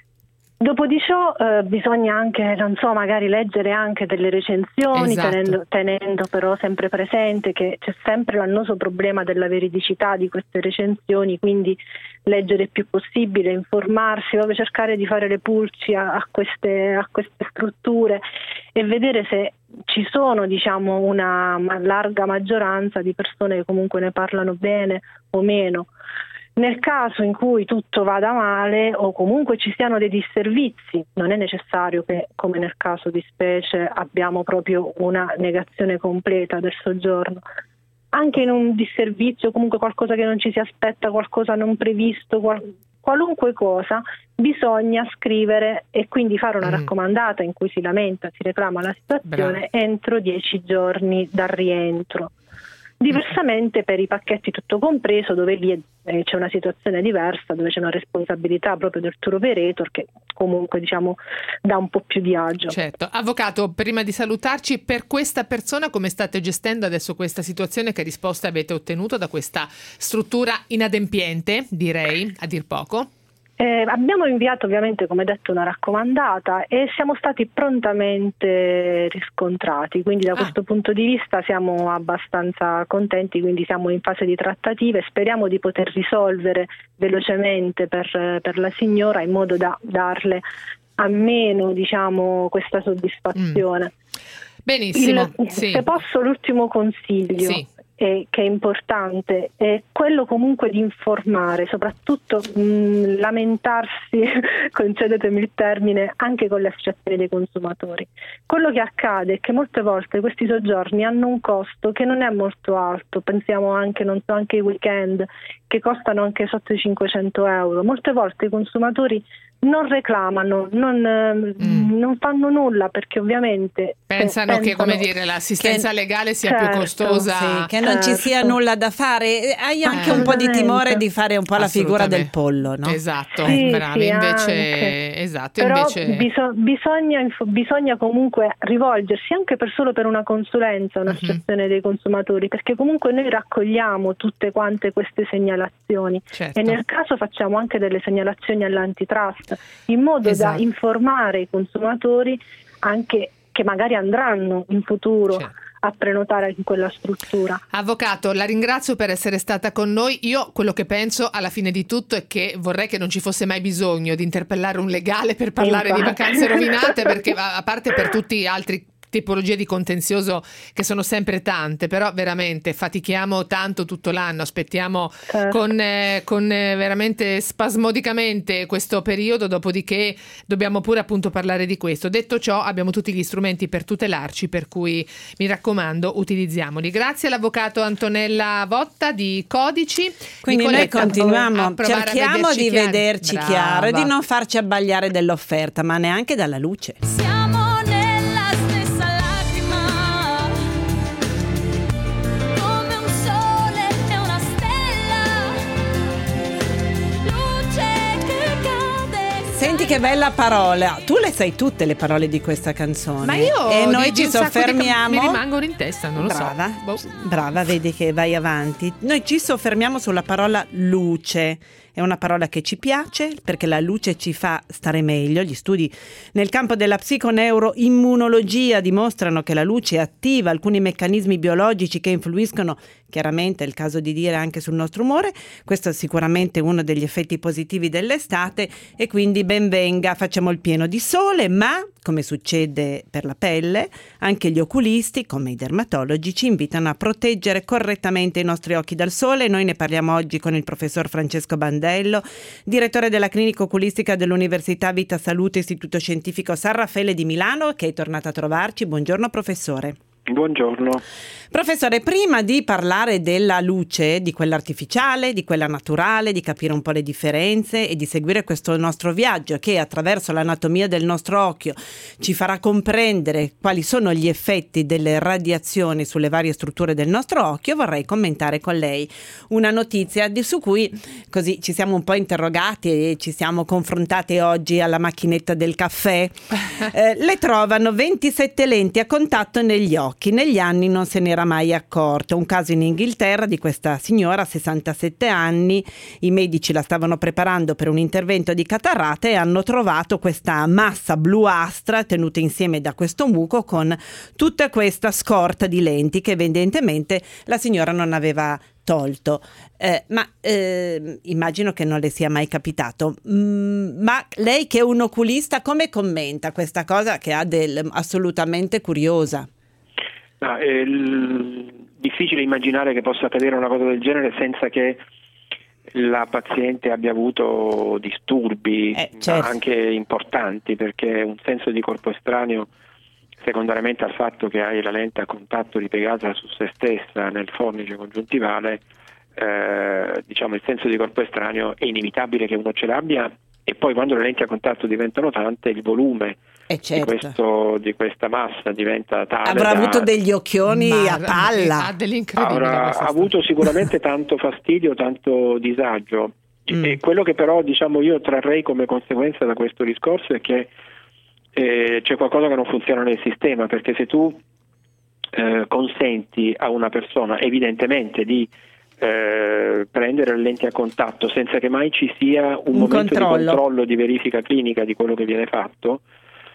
Dopo di ciò eh, bisogna anche, non so, magari leggere anche delle recensioni, Esatto. tenendo, tenendo però sempre presente che c'è sempre l'annoso problema della veridicità di queste recensioni, quindi leggere il più possibile, informarsi, proprio cercare di fare le pulci a, a, queste, a queste strutture e vedere se ci sono, diciamo, una larga maggioranza di persone che comunque ne parlano bene o meno. Nel caso in cui tutto vada male o comunque ci siano dei disservizi, non è necessario che, come nel caso di specie, abbiamo proprio una negazione completa del soggiorno. Anche in un disservizio, comunque qualcosa che non ci si aspetta, qualcosa non previsto, qual- qualunque cosa, bisogna scrivere e quindi fare una Mm. raccomandata in cui si lamenta, si reclama la situazione entro dieci giorni dal rientro. Diversamente per i pacchetti tutto compreso, dove lì eh, c'è una situazione diversa, dove c'è una responsabilità proprio del tour operator che comunque, diciamo, dà un po' più di agio. Certo. Avvocato, prima di salutarci, per questa persona come state gestendo adesso questa situazione? Che risposte avete ottenuto da questa struttura inadempiente, direi, a dir poco? Eh, abbiamo inviato ovviamente, come detto, una raccomandata e siamo stati prontamente riscontrati, quindi da Ah. questo punto di vista siamo abbastanza contenti, quindi siamo in fase di trattative, speriamo di poter risolvere velocemente per, per la signora in modo da darle almeno, diciamo, questa soddisfazione. Benissimo. Il- sì. Se posso, l'ultimo consiglio Sì. è- che è importante è quello comunque di informare, soprattutto mh, lamentarsi, concedetemi il termine, anche con le associazioni dei consumatori. Quello che accade è che molte volte questi soggiorni hanno un costo che non è molto alto, pensiamo anche, non so, anche ai weekend che costano anche sotto i cinquecento euro. Molte volte i consumatori non reclamano, non, ehm, non fanno nulla perché ovviamente Pensano se- che, come pensano dire, l'assistenza che- legale sia certo, più costosa. Sì, che non ci Certo. sia nulla da fare. Hai anche un po' di timore di fare un po' la figura del pollo, no? Esatto, Sì, bravi. sì, invece, anche. esatto, Però invece. biso- bisogna, inf- bisogna comunque rivolgersi anche per solo per una consulenza a un'associazione dei consumatori, perché comunque noi raccogliamo tutte quante queste segnalazioni Certo. e nel caso facciamo anche delle segnalazioni all'antitrust in modo Esatto. da informare i consumatori anche che magari andranno in futuro a prenotare in quella struttura. Avvocato, la ringrazio per essere stata con noi. Io quello che penso alla fine di tutto è che vorrei che non ci fosse mai bisogno di interpellare un legale per parlare di Infatti. vacanze rovinate, perché a a parte per tutti gli altri tipologie di contenzioso che sono sempre tante, però veramente fatichiamo tanto tutto l'anno, aspettiamo Certo. con, eh, con eh, veramente spasmodicamente questo periodo, dopodiché dobbiamo pure appunto parlare di questo. Detto ciò, abbiamo tutti gli strumenti per tutelarci, per cui mi raccomando, utilizziamoli. Grazie all'avvocato Antonella Votta di Codici. Quindi Nicoletta, noi continuiamo, a provare a cerchiamo vederci di chiaro. vederci Brava. chiaro e di non farci abbagliare dell'offerta, ma neanche dalla luce. Siamo nella stessa lacrima, come un sole e una stella, luce che cade. Senti che bella parola, tu le sai tutte le parole di questa canzone. Ma io e noi di- di ci un sacco di soffermiamo. ca- mi rimangono in testa, non lo brava, so. Boh. brava, vedi che vai avanti. Noi ci soffermiamo sulla parola luce. È una parola che ci piace perché la luce ci fa stare meglio. Gli studi nel campo della psiconeuroimmunologia dimostrano che la luce attiva alcuni meccanismi biologici che influiscono, chiaramente è il caso di dire, anche sul nostro umore. Questo è sicuramente uno degli effetti positivi dell'estate e quindi ben venga, facciamo il pieno di sole, ma come succede per la pelle, anche gli oculisti, come i dermatologi, ci invitano a proteggere correttamente i nostri occhi dal sole. Noi ne parliamo oggi con il professor Francesco Bandello, direttore della clinica oculistica dell'Università Vita Salute Istituto Scientifico San Raffaele di Milano, che è tornato a trovarci. Buongiorno professore. Buongiorno. Professore, prima di parlare della luce, di quella artificiale, di quella naturale, di capire un po' le differenze e di seguire questo nostro viaggio che attraverso l'anatomia del nostro occhio ci farà comprendere quali sono gli effetti delle radiazioni sulle varie strutture del nostro occhio, vorrei commentare con lei una notizia di, su cui così ci siamo un po' interrogati e ci siamo confrontati oggi alla macchinetta del caffè. Eh, le trovano ventisette lenti a contatto negli occhi. Negli anni non se n'era mai accorto. Un caso in Inghilterra di questa signora, sessantasette anni, i medici la stavano preparando per un intervento di catarata e hanno trovato questa massa bluastra tenuta insieme da questo muco con tutta questa scorta di lenti che evidentemente la signora non aveva tolto. Eh, ma eh, immagino che non le sia mai capitato. Mm, ma lei che è un oculista, come commenta questa cosa che ha del assolutamente curiosa? No, è l- difficile immaginare che possa accadere una cosa del genere senza che la paziente abbia avuto disturbi eh, certo. anche importanti, perché un senso di corpo estraneo, secondariamente al fatto che hai la lente a contatto ripiegata su se stessa nel fornice congiuntivale, eh, diciamo il senso di corpo estraneo è inevitabile che uno ce l'abbia, e poi quando le lenti a contatto diventano tante il volume Eh certo. di, questo, di questa massa diventa tale. Avrà da, avuto degli occhioni Ma- a palla. ha dell'incredibile avrà questa avuto sicuramente tanto fastidio, tanto disagio. Mm. E quello che però diciamo io trarrei come conseguenza da questo discorso è che eh, c'è qualcosa che non funziona nel sistema, perché se tu eh, consenti a una persona evidentemente di Eh, prendere le lenti a contatto senza che mai ci sia un, Un momento controllo. di controllo, di verifica clinica di quello che viene fatto,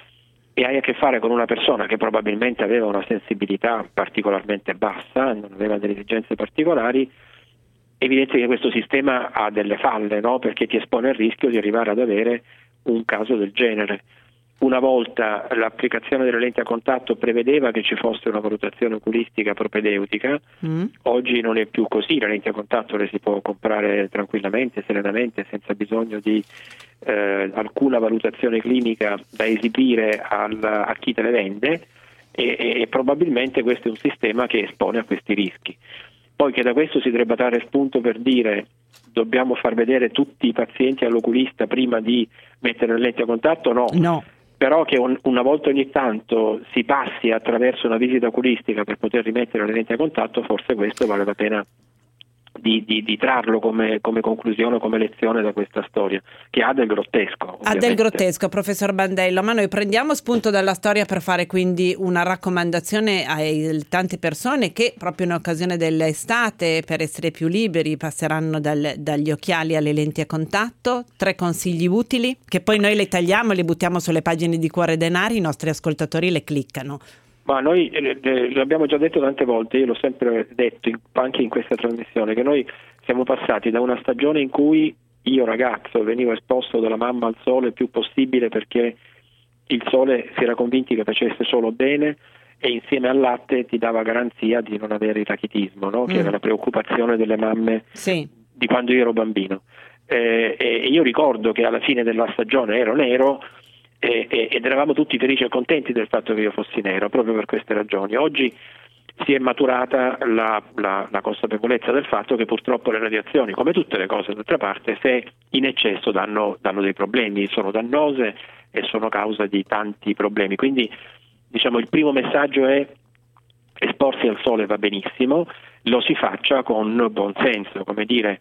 e hai a che fare con una persona che probabilmente aveva una sensibilità particolarmente bassa, non aveva delle esigenze particolari, è evidente che questo sistema ha delle falle, no? Perché ti espone al rischio di arrivare ad avere un caso del genere. Una volta l'applicazione delle lenti a contatto prevedeva che ci fosse una valutazione oculistica propedeutica, Mm. oggi non è più così, le lenti a contatto le si può comprare tranquillamente, serenamente, senza bisogno di eh, alcuna valutazione clinica da esibire al, a chi te le vende, e, e, e probabilmente questo è un sistema che espone a questi rischi. Poi che da questo si debba trarre spunto per dire dobbiamo far vedere tutti i pazienti all'oculista prima di mettere le lenti a contatto, no. No. Però che un, una volta ogni tanto si passi attraverso una visita oculistica per poter rimettere le lenti a contatto, forse questo vale la pena di, di, di trarlo come, come conclusione, come lezione da questa storia, che ha del grottesco. Ha ovviamente. del grottesco, professor Bandello, ma noi prendiamo spunto dalla storia per fare quindi una raccomandazione a tante persone che proprio in occasione dell'estate, per essere più liberi, passeranno dal, dagli occhiali alle lenti a contatto. Tre consigli utili che poi noi le tagliamo e le buttiamo sulle pagine di Cuore Denari, i nostri ascoltatori le cliccano. Ma noi eh, eh, l'abbiamo già detto tante volte, io l'ho sempre detto in, anche in questa trasmissione, che noi siamo passati da una stagione in cui io ragazzo venivo esposto dalla mamma al sole il più possibile perché il sole si era convinti che facesse solo bene, e insieme al latte ti dava garanzia di non avere il rachitismo, no? Che Mm. era la preoccupazione delle mamme Sì. di quando io ero bambino. Eh, e io ricordo che alla fine della stagione ero nero e, e, ed eravamo tutti felici e contenti del fatto che io fossi nero, proprio per queste ragioni. Oggi si è maturata la, la, la consapevolezza del fatto che purtroppo le radiazioni, come tutte le cose d'altra parte, se in eccesso danno, danno dei problemi, sono dannose e sono causa di tanti problemi. Quindi diciamo il primo messaggio è: esporsi al sole va benissimo, lo si faccia con buon senso, come dire,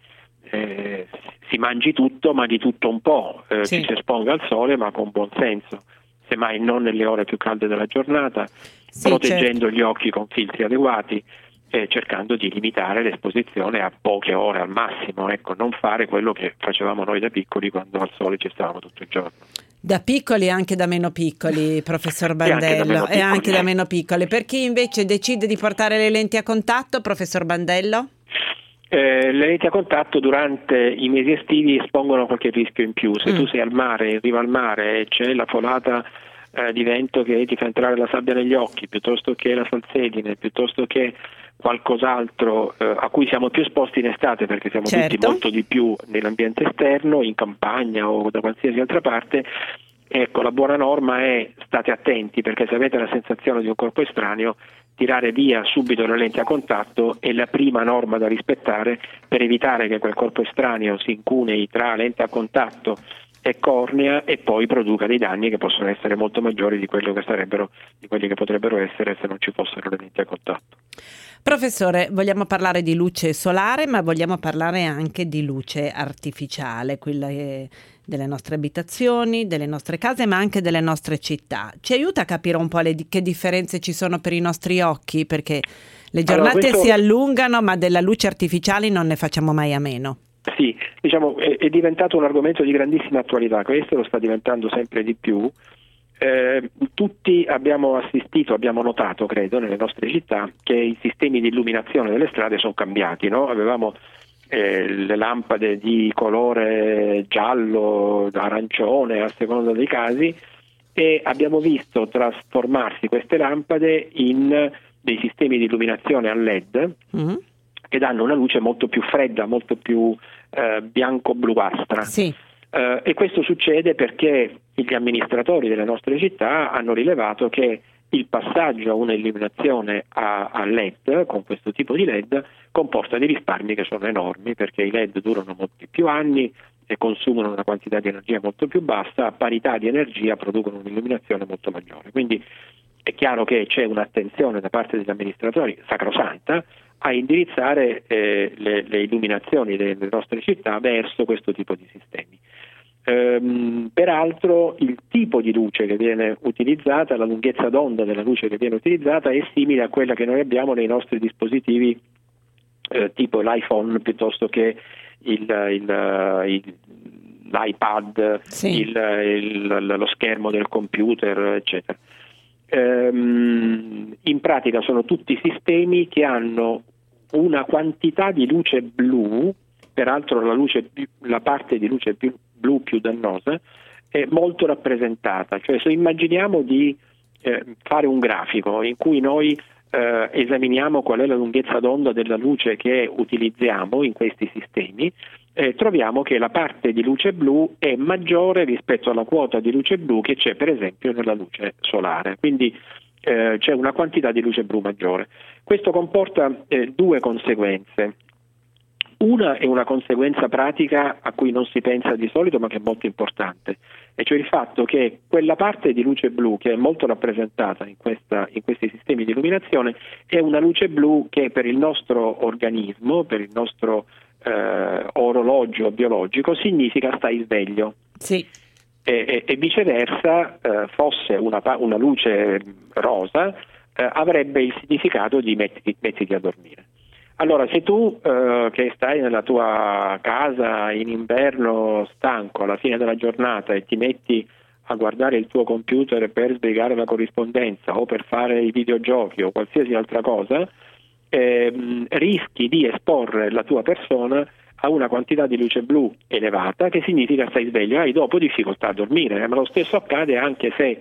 eh, si mangi tutto ma di tutto un po', eh, Sì. ci si esponga al sole ma con buon senso, semmai non nelle ore più calde della giornata, Sì, proteggendo certo. gli occhi con filtri adeguati e cercando di limitare l'esposizione a poche ore al massimo, ecco, non fare quello che facevamo noi da piccoli quando al sole ci stavamo tutto il giorno. Da piccoli e anche da meno piccoli, professor anche da Bandello, meno e anche piccoli. da meno piccoli. Per chi invece decide di portare le lenti a contatto, professor Bandello? Eh, le lenti a contatto durante i mesi estivi espongono qualche rischio in più. Se Mm. tu sei al mare, in riva al mare e c'è la folata eh, di vento che ti fa entrare la sabbia negli occhi, piuttosto che la salsedine, piuttosto che qualcos'altro eh, a cui siamo più esposti in estate, perché siamo Certo. tutti molto di più nell'ambiente esterno, in campagna o da qualsiasi altra parte. Ecco, la buona norma è: state attenti, perché se avete la sensazione di un corpo estraneo, tirare via subito le lenti a contatto è la prima norma da rispettare per evitare che quel corpo estraneo si incunei tra lente a contatto e cornea e poi produca dei danni che possono essere molto maggiori di quello che sarebbero, di quelli che potrebbero essere se non ci fossero le lenti a contatto. Professore, vogliamo parlare di luce solare, ma vogliamo parlare anche di luce artificiale, quella che- delle nostre abitazioni, delle nostre case, ma anche delle nostre città. Ci aiuta a capire un po' le, di- che differenze ci sono per i nostri occhi, perché le Allora, giornate questo- si allungano, ma della luce artificiale non ne facciamo mai a meno. Sì, diciamo è, è diventato un argomento di grandissima attualità, questo lo sta diventando sempre di più. Eh, tutti abbiamo assistito, abbiamo notato, credo, nelle nostre città che i sistemi di illuminazione delle strade sono cambiati, no? Avevamo eh, le lampade di colore giallo, arancione, a seconda dei casi, e abbiamo visto trasformarsi queste lampade in dei sistemi di illuminazione a L E D Mm? che danno una luce molto più fredda, molto più eh, bianco-bluastra. Sì. Eh, e questo succede perché gli amministratori delle nostre città hanno rilevato che il passaggio a una illuminazione a, a L E D con questo tipo di L E D comporta dei risparmi che sono enormi, perché i L E D durano molti più anni e consumano una quantità di energia molto più bassa, a parità di energia producono un'illuminazione molto maggiore. Quindi è chiaro che c'è un'attenzione da parte degli amministratori sacrosanta a indirizzare eh, le, le illuminazioni delle nostre città verso questo tipo di sistemi. Ehm, peraltro il tipo di luce che viene utilizzata, la lunghezza d'onda della luce che viene utilizzata è simile a quella che noi abbiamo nei nostri dispositivi eh, tipo l'iPhone piuttosto che il, il, il, l'iPad, Sì. il, il, lo schermo del computer, eccetera. Ehm, in pratica sono tutti sistemi che hanno una quantità di luce blu, peraltro la, luce più, la parte di luce più blu più dannosa è molto rappresentata, cioè se immaginiamo di eh, fare un grafico in cui noi eh, esaminiamo qual è la lunghezza d'onda della luce che utilizziamo in questi sistemi, eh, troviamo che la parte di luce blu è maggiore rispetto alla quota di luce blu che c'è per esempio nella luce solare, quindi eh, c'è una quantità di luce blu maggiore. Questo comporta eh, due conseguenze. Una è una conseguenza pratica a cui non si pensa di solito ma che è molto importante, e cioè il fatto che quella parte di luce blu che è molto rappresentata in, questa, in questi sistemi di illuminazione è una luce blu che per il nostro organismo, per il nostro eh, orologio biologico significa stai sveglio. Sì. E, e, e viceversa eh, fosse una, una luce rosa eh, avrebbe il significato di mettiti, mettiti a dormire. Allora, se tu eh, che stai nella tua casa in inverno stanco alla fine della giornata e ti metti a guardare il tuo computer per sbrigare la corrispondenza o per fare i videogiochi o qualsiasi altra cosa, ehm, rischi di esporre la tua persona a una quantità di luce blu elevata, che significa stai sveglio, hai dopo difficoltà a dormire, ma lo stesso accade anche se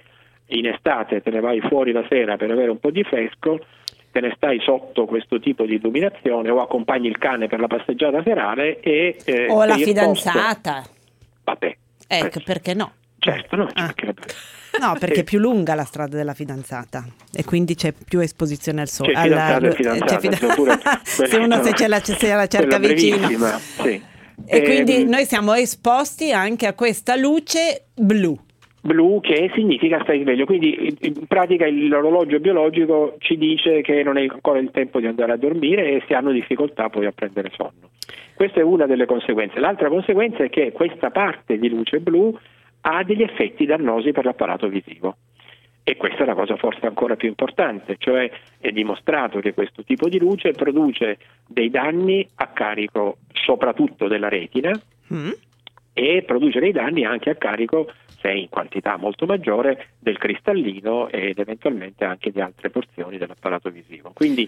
in estate te ne vai fuori la sera per avere un po' di fresco, te ne stai sotto questo tipo di illuminazione o accompagni il cane per la passeggiata serale e eh, o la sei fidanzata. Esposto. Vabbè. Ecco, perché no? Certo, no. Ah. No, perché è più lunga la strada della fidanzata e quindi c'è più esposizione al sole. C'è fidanzata e fidanzata, fida- cioè pure se uno se ce la, se la cerca vicino. Sì. E eh, quindi noi siamo esposti anche a questa luce blu. Blu, che significa stai sveglio, quindi in pratica l'orologio biologico ci dice che non è ancora il tempo di andare a dormire e si hanno difficoltà poi a prendere sonno. Questa è una delle conseguenze. L'altra conseguenza è che questa parte di luce blu ha degli effetti dannosi per l'apparato visivo. E questa è la cosa forse ancora più importante, cioè è dimostrato che questo tipo di luce produce dei danni a carico soprattutto della retina mm. e produce dei danni anche a carico, se in quantità molto maggiore, del cristallino ed eventualmente anche di altre porzioni dell'apparato visivo. Quindi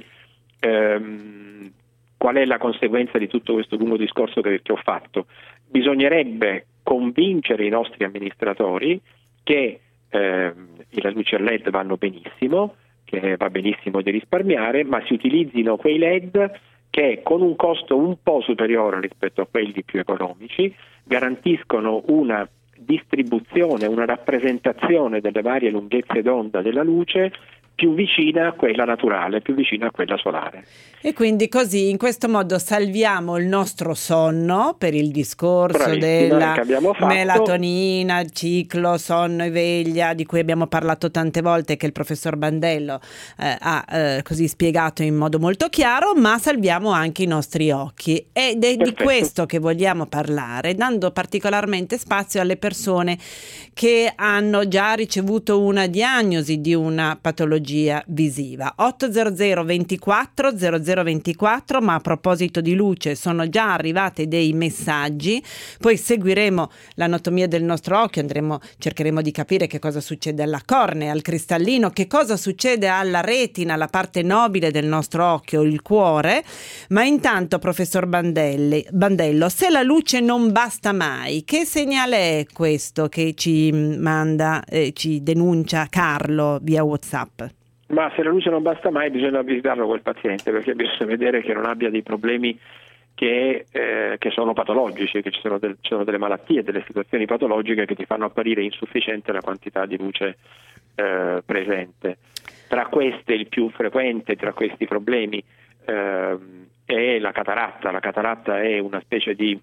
ehm, qual è la conseguenza di tutto questo lungo discorso che, che ho fatto? Bisognerebbe convincere i nostri amministratori che eh, le luci a led vanno benissimo, che va benissimo di risparmiare, ma si utilizzino quei led che con un costo un po' superiore rispetto a quelli più economici garantiscono una distribuzione, una rappresentazione delle varie lunghezze d'onda della luce più vicina a quella naturale, più vicina a quella solare. E quindi così, in questo modo, salviamo il nostro sonno per il discorso Bravissima, della melatonina, ciclo, sonno e veglia, di cui abbiamo parlato tante volte, che il professor Bandello eh, ha eh, così spiegato in modo molto chiaro, ma salviamo anche i nostri occhi. Ed è di questo che vogliamo parlare, dando particolarmente spazio alle persone che hanno già ricevuto una diagnosi di una patologia visiva. otto zero zero ventiquattro zero zero ventiquattro, ma a proposito di luce sono già arrivati dei messaggi, poi seguiremo l'anatomia del nostro occhio, andremo, cercheremo di capire che cosa succede alla cornea, al cristallino, che cosa succede alla retina, la parte nobile del nostro occhio, il cuore. Ma intanto, professor Bandelli, Bandello, se la luce non basta mai, che segnale è questo che ci manda, eh, ci denuncia Carlo via WhatsApp? Ma se la luce non basta mai bisogna visitarlo quel paziente, perché bisogna vedere che non abbia dei problemi che, eh, che sono patologici, che ci sono, del, ci sono delle malattie, delle situazioni patologiche che ti fanno apparire insufficiente la quantità di luce eh, presente. Tra queste il più frequente, tra questi problemi, eh, è la cataratta. La cataratta è una specie di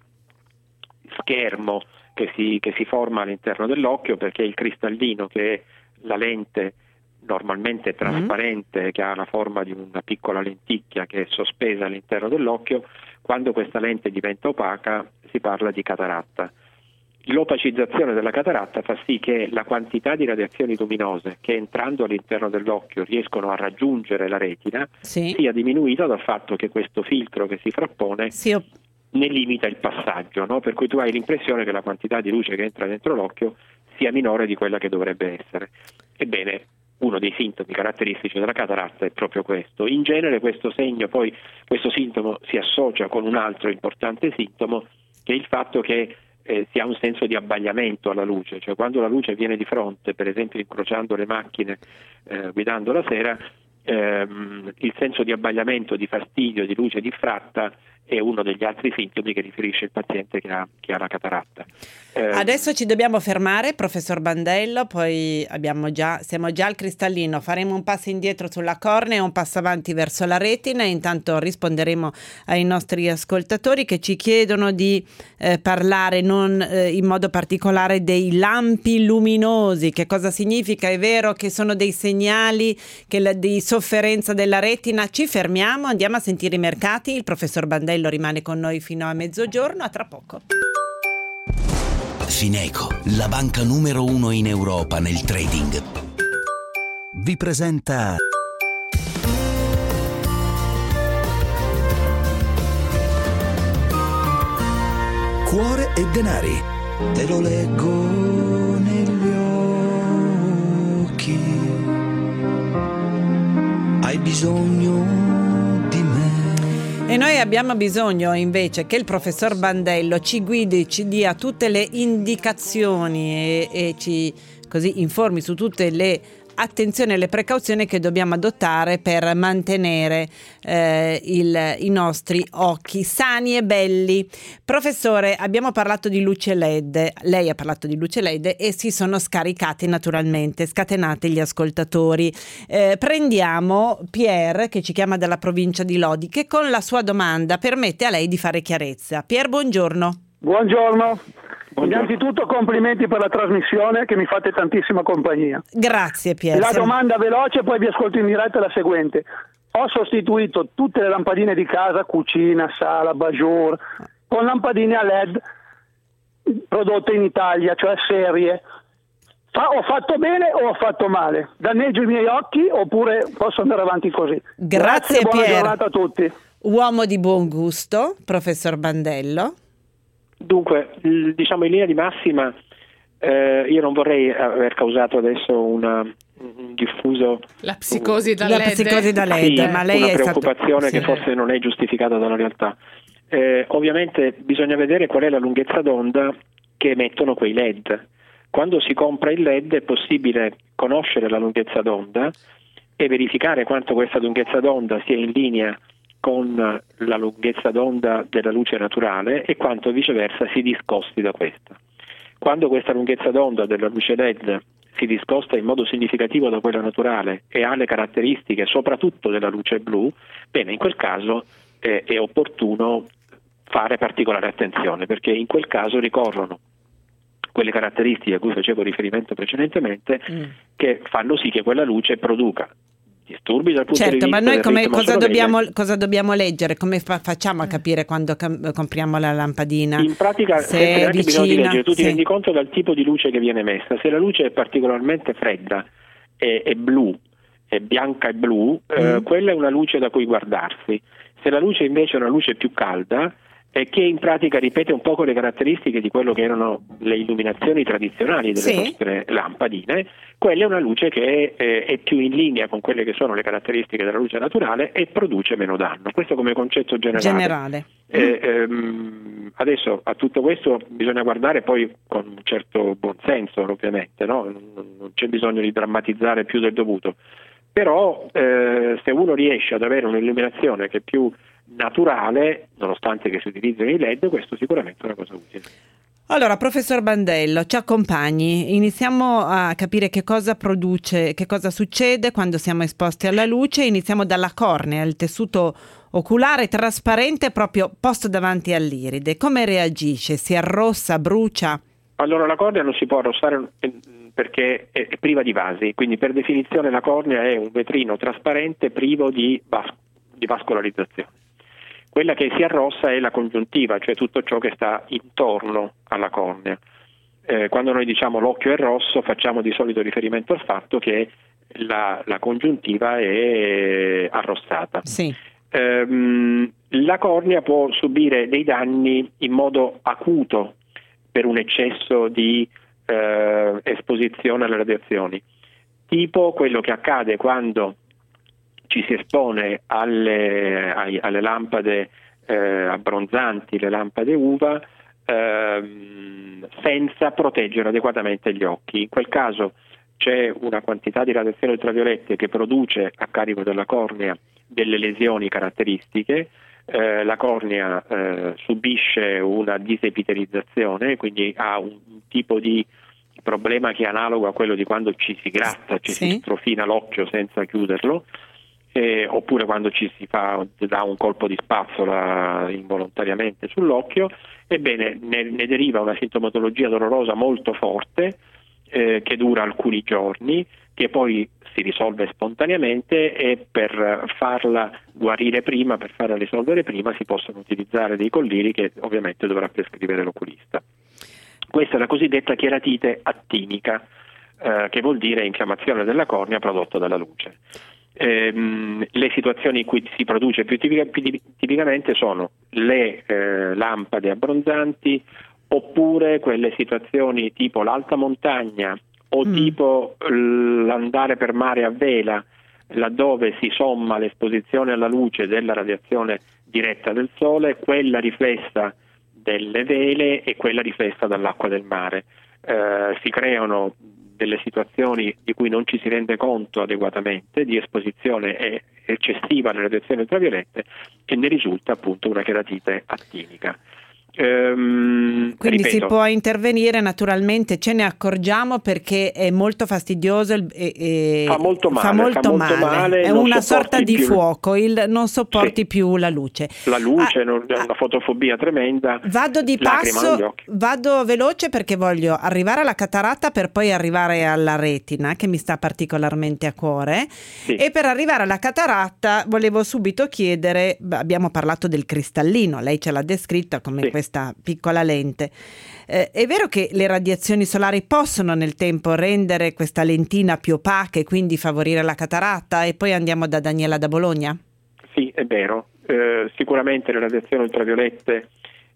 schermo che si, che si forma all'interno dell'occhio, perché il cristallino, che è la lente normalmente trasparente, mm. che ha la forma di una piccola lenticchia che è sospesa all'interno dell'occhio, quando questa lente diventa opaca si parla di cataratta. L'opacizzazione della cataratta fa sì che la quantità di radiazioni luminose che entrando all'interno dell'occhio riescono a raggiungere la retina sì. sia diminuita dal fatto che questo filtro che si frappone sì. ne limita il passaggio, no? Per cui tu hai l'impressione che la quantità di luce che entra dentro l'occhio sia minore di quella che dovrebbe essere. Ebbene, uno dei sintomi caratteristici della cataratta è proprio questo. In genere questo segno, poi questo sintomo si associa con un altro importante sintomo, che è il fatto che eh, si ha un senso di abbagliamento alla luce, cioè quando la luce viene di fronte, per esempio incrociando le macchine eh, guidando la sera, ehm, il senso di abbagliamento, di fastidio, di luce diffratta è uno degli altri sintomi che riferisce il paziente che ha, che ha la cataratta. Eh, Adesso ci dobbiamo fermare, professor Bandello, poi abbiamo già, siamo già al cristallino, faremo un passo indietro sulla cornea e un passo avanti verso la retina, e intanto risponderemo ai nostri ascoltatori che ci chiedono di eh, parlare non eh, in modo particolare dei lampi luminosi. Che cosa significa? È vero che sono dei segnali che la, di sofferenza della retina? Ci fermiamo, andiamo a sentire i mercati. Il professor Bandello rimane con noi fino a mezzogiorno, a tra poco. Fineco, la banca numero uno in Europa nel trading, vi presenta Cuore e denari. Te lo leggo negli occhi, hai bisogno. E noi abbiamo bisogno invece che il professor Bandello ci guidi, ci dia tutte le indicazioni e, e ci così informi su tutte le attenzioni e le precauzioni che dobbiamo adottare per mantenere eh, il, i nostri occhi sani e belli. Professore, abbiamo parlato di luce L E D, lei ha parlato di luce L E D e si sono scaricati naturalmente, scatenati gli ascoltatori. Eh, prendiamo Pier che ci chiama dalla provincia di Lodi, che con la sua domanda permette a lei di fare chiarezza. Pier, buongiorno. Buongiorno. Innanzitutto complimenti per la trasmissione, che mi fate tantissima compagnia. Grazie Pier. La Siamo... domanda veloce, poi vi ascolto in diretta, è la seguente. Ho sostituito tutte le lampadine di casa, cucina, sala, bajour, con lampadine a L E D prodotte in Italia, cioè serie. Fa, ho fatto bene o ho fatto male? Danneggio i miei occhi oppure posso andare avanti così? Grazie, Grazie, buona Pier. giornata a tutti. Uomo di buon gusto, professor Bandello. Dunque, diciamo in linea di massima, eh, io non vorrei aver causato adesso una, un diffuso la psicosi da la L E D, psicosi da L E D, sì, ma lei una è preoccupazione stato... che forse non è giustificata dalla realtà. Eh, ovviamente bisogna vedere qual è la lunghezza d'onda che emettono quei L E D. Quando si compra il L E D è possibile conoscere la lunghezza d'onda e verificare quanto questa lunghezza d'onda sia in linea con la lunghezza d'onda della luce naturale e quanto viceversa si discosti da questa. Quando questa lunghezza d'onda della luce L E D si discosta in modo significativo da quella naturale e ha le caratteristiche soprattutto della luce blu, bene, in quel caso eh, è opportuno fare particolare attenzione, perché in quel caso ricorrono quelle caratteristiche a cui facevo riferimento precedentemente, mm. che fanno sì che quella luce produca disturbi dal punto certo, di vista ma noi come, cosa, sonoro. dobbiamo, cosa dobbiamo leggere? Come fa, facciamo a capire quando cam- compriamo la lampadina? In pratica se anche vicina, bisogna di leggere, tu sì. ti rendi conto dal tipo di luce che viene messa. Se la luce è particolarmente fredda e, e blu, è bianca e blu, mm. eh, quella è una luce da cui guardarsi. Se la luce invece è una luce più calda, e che in pratica ripete un po' le caratteristiche di quello che erano le illuminazioni tradizionali delle sì. nostre lampadine, quella è una luce che è, è più in linea con quelle che sono le caratteristiche della luce naturale e produce meno danno. Questo come concetto generale. generale. Eh, ehm, adesso a tutto questo bisogna guardare poi con un certo buonsenso, ovviamente, no? non, non c'è bisogno di drammatizzare più del dovuto, però eh, se uno riesce ad avere un'illuminazione che è più naturale, nonostante che si utilizzino i L E D, questo sicuramente è una cosa utile. Allora, professor Bandello, ci accompagni. Iniziamo a capire che cosa produce, che cosa succede quando siamo esposti alla luce. Iniziamo dalla cornea, il tessuto oculare trasparente proprio posto davanti all'iride. Come reagisce? Si arrossa, brucia? Allora, la cornea non si può arrossare perché è priva di vasi, quindi per definizione la cornea è un vetrino trasparente privo di, vas- di vascolarizzazione. Quella che si arrossa è la congiuntiva, cioè tutto ciò che sta intorno alla cornea. Eh, quando noi diciamo l'occhio è rosso, facciamo di solito riferimento al fatto che la, la congiuntiva è arrossata. Sì. Eh, la cornea può subire dei danni in modo acuto per un eccesso di eh, esposizione alle radiazioni, tipo quello che accade quando ci si espone alle, alle, alle lampade eh, abbronzanti, le lampade U V A, ehm, senza proteggere adeguatamente gli occhi. In quel caso c'è una quantità di radiazioni ultraviolette che produce a carico della cornea delle lesioni caratteristiche. Eh, la cornea eh, subisce una disepitelizzazione, quindi ha un, un tipo di problema che è analogo a quello di quando ci si gratta, ci sì. si strofina l'occhio senza chiuderlo. Eh, oppure quando ci si fa dà un colpo di spazzola involontariamente sull'occhio, ebbene ne, ne deriva una sintomatologia dolorosa molto forte eh, che dura alcuni giorni, che poi si risolve spontaneamente, e per farla guarire prima, per farla risolvere prima, si possono utilizzare dei colliri che ovviamente dovrà prescrivere l'oculista. Questa è la cosiddetta cheratite attinica, eh, che vuol dire infiammazione della cornea prodotta dalla luce. Ehm, le situazioni in cui si produce più, tipica, più tipicamente sono le eh, lampade abbronzanti, oppure quelle situazioni tipo l'alta montagna o mm. tipo l'andare per mare a vela, laddove si somma l'esposizione alla luce della radiazione diretta del sole, quella riflessa delle vele e quella riflessa dall'acqua del mare. Eh, si creano delle situazioni di cui non ci si rende conto adeguatamente, di esposizione eccessiva alle radiazioni ultraviolette, e ne risulta appunto una cheratite attinica. Ehm, Quindi ripeto, si può intervenire, naturalmente ce ne accorgiamo perché è molto fastidioso e, e fa molto male, fa molto fa molto male. male, È non una sorta di più fuoco, il non sopporti Sì. più la luce. la luce, Ah, non- è una fotofobia tremenda. Vado di lacrima negli passo, occhi. vado veloce perché voglio arrivare alla cataratta per poi arrivare alla retina, che mi sta particolarmente a cuore. E per arrivare alla cataratta volevo subito chiedere, beh, abbiamo parlato del cristallino, lei ce l'ha descritta come Sì. questa piccola lente. Eh, è vero che le radiazioni solari possono nel tempo rendere questa lentina più opaca e quindi favorire la cataratta? E poi andiamo da Daniela da Bologna. Sì, è vero. Eh, sicuramente le radiazioni ultraviolette,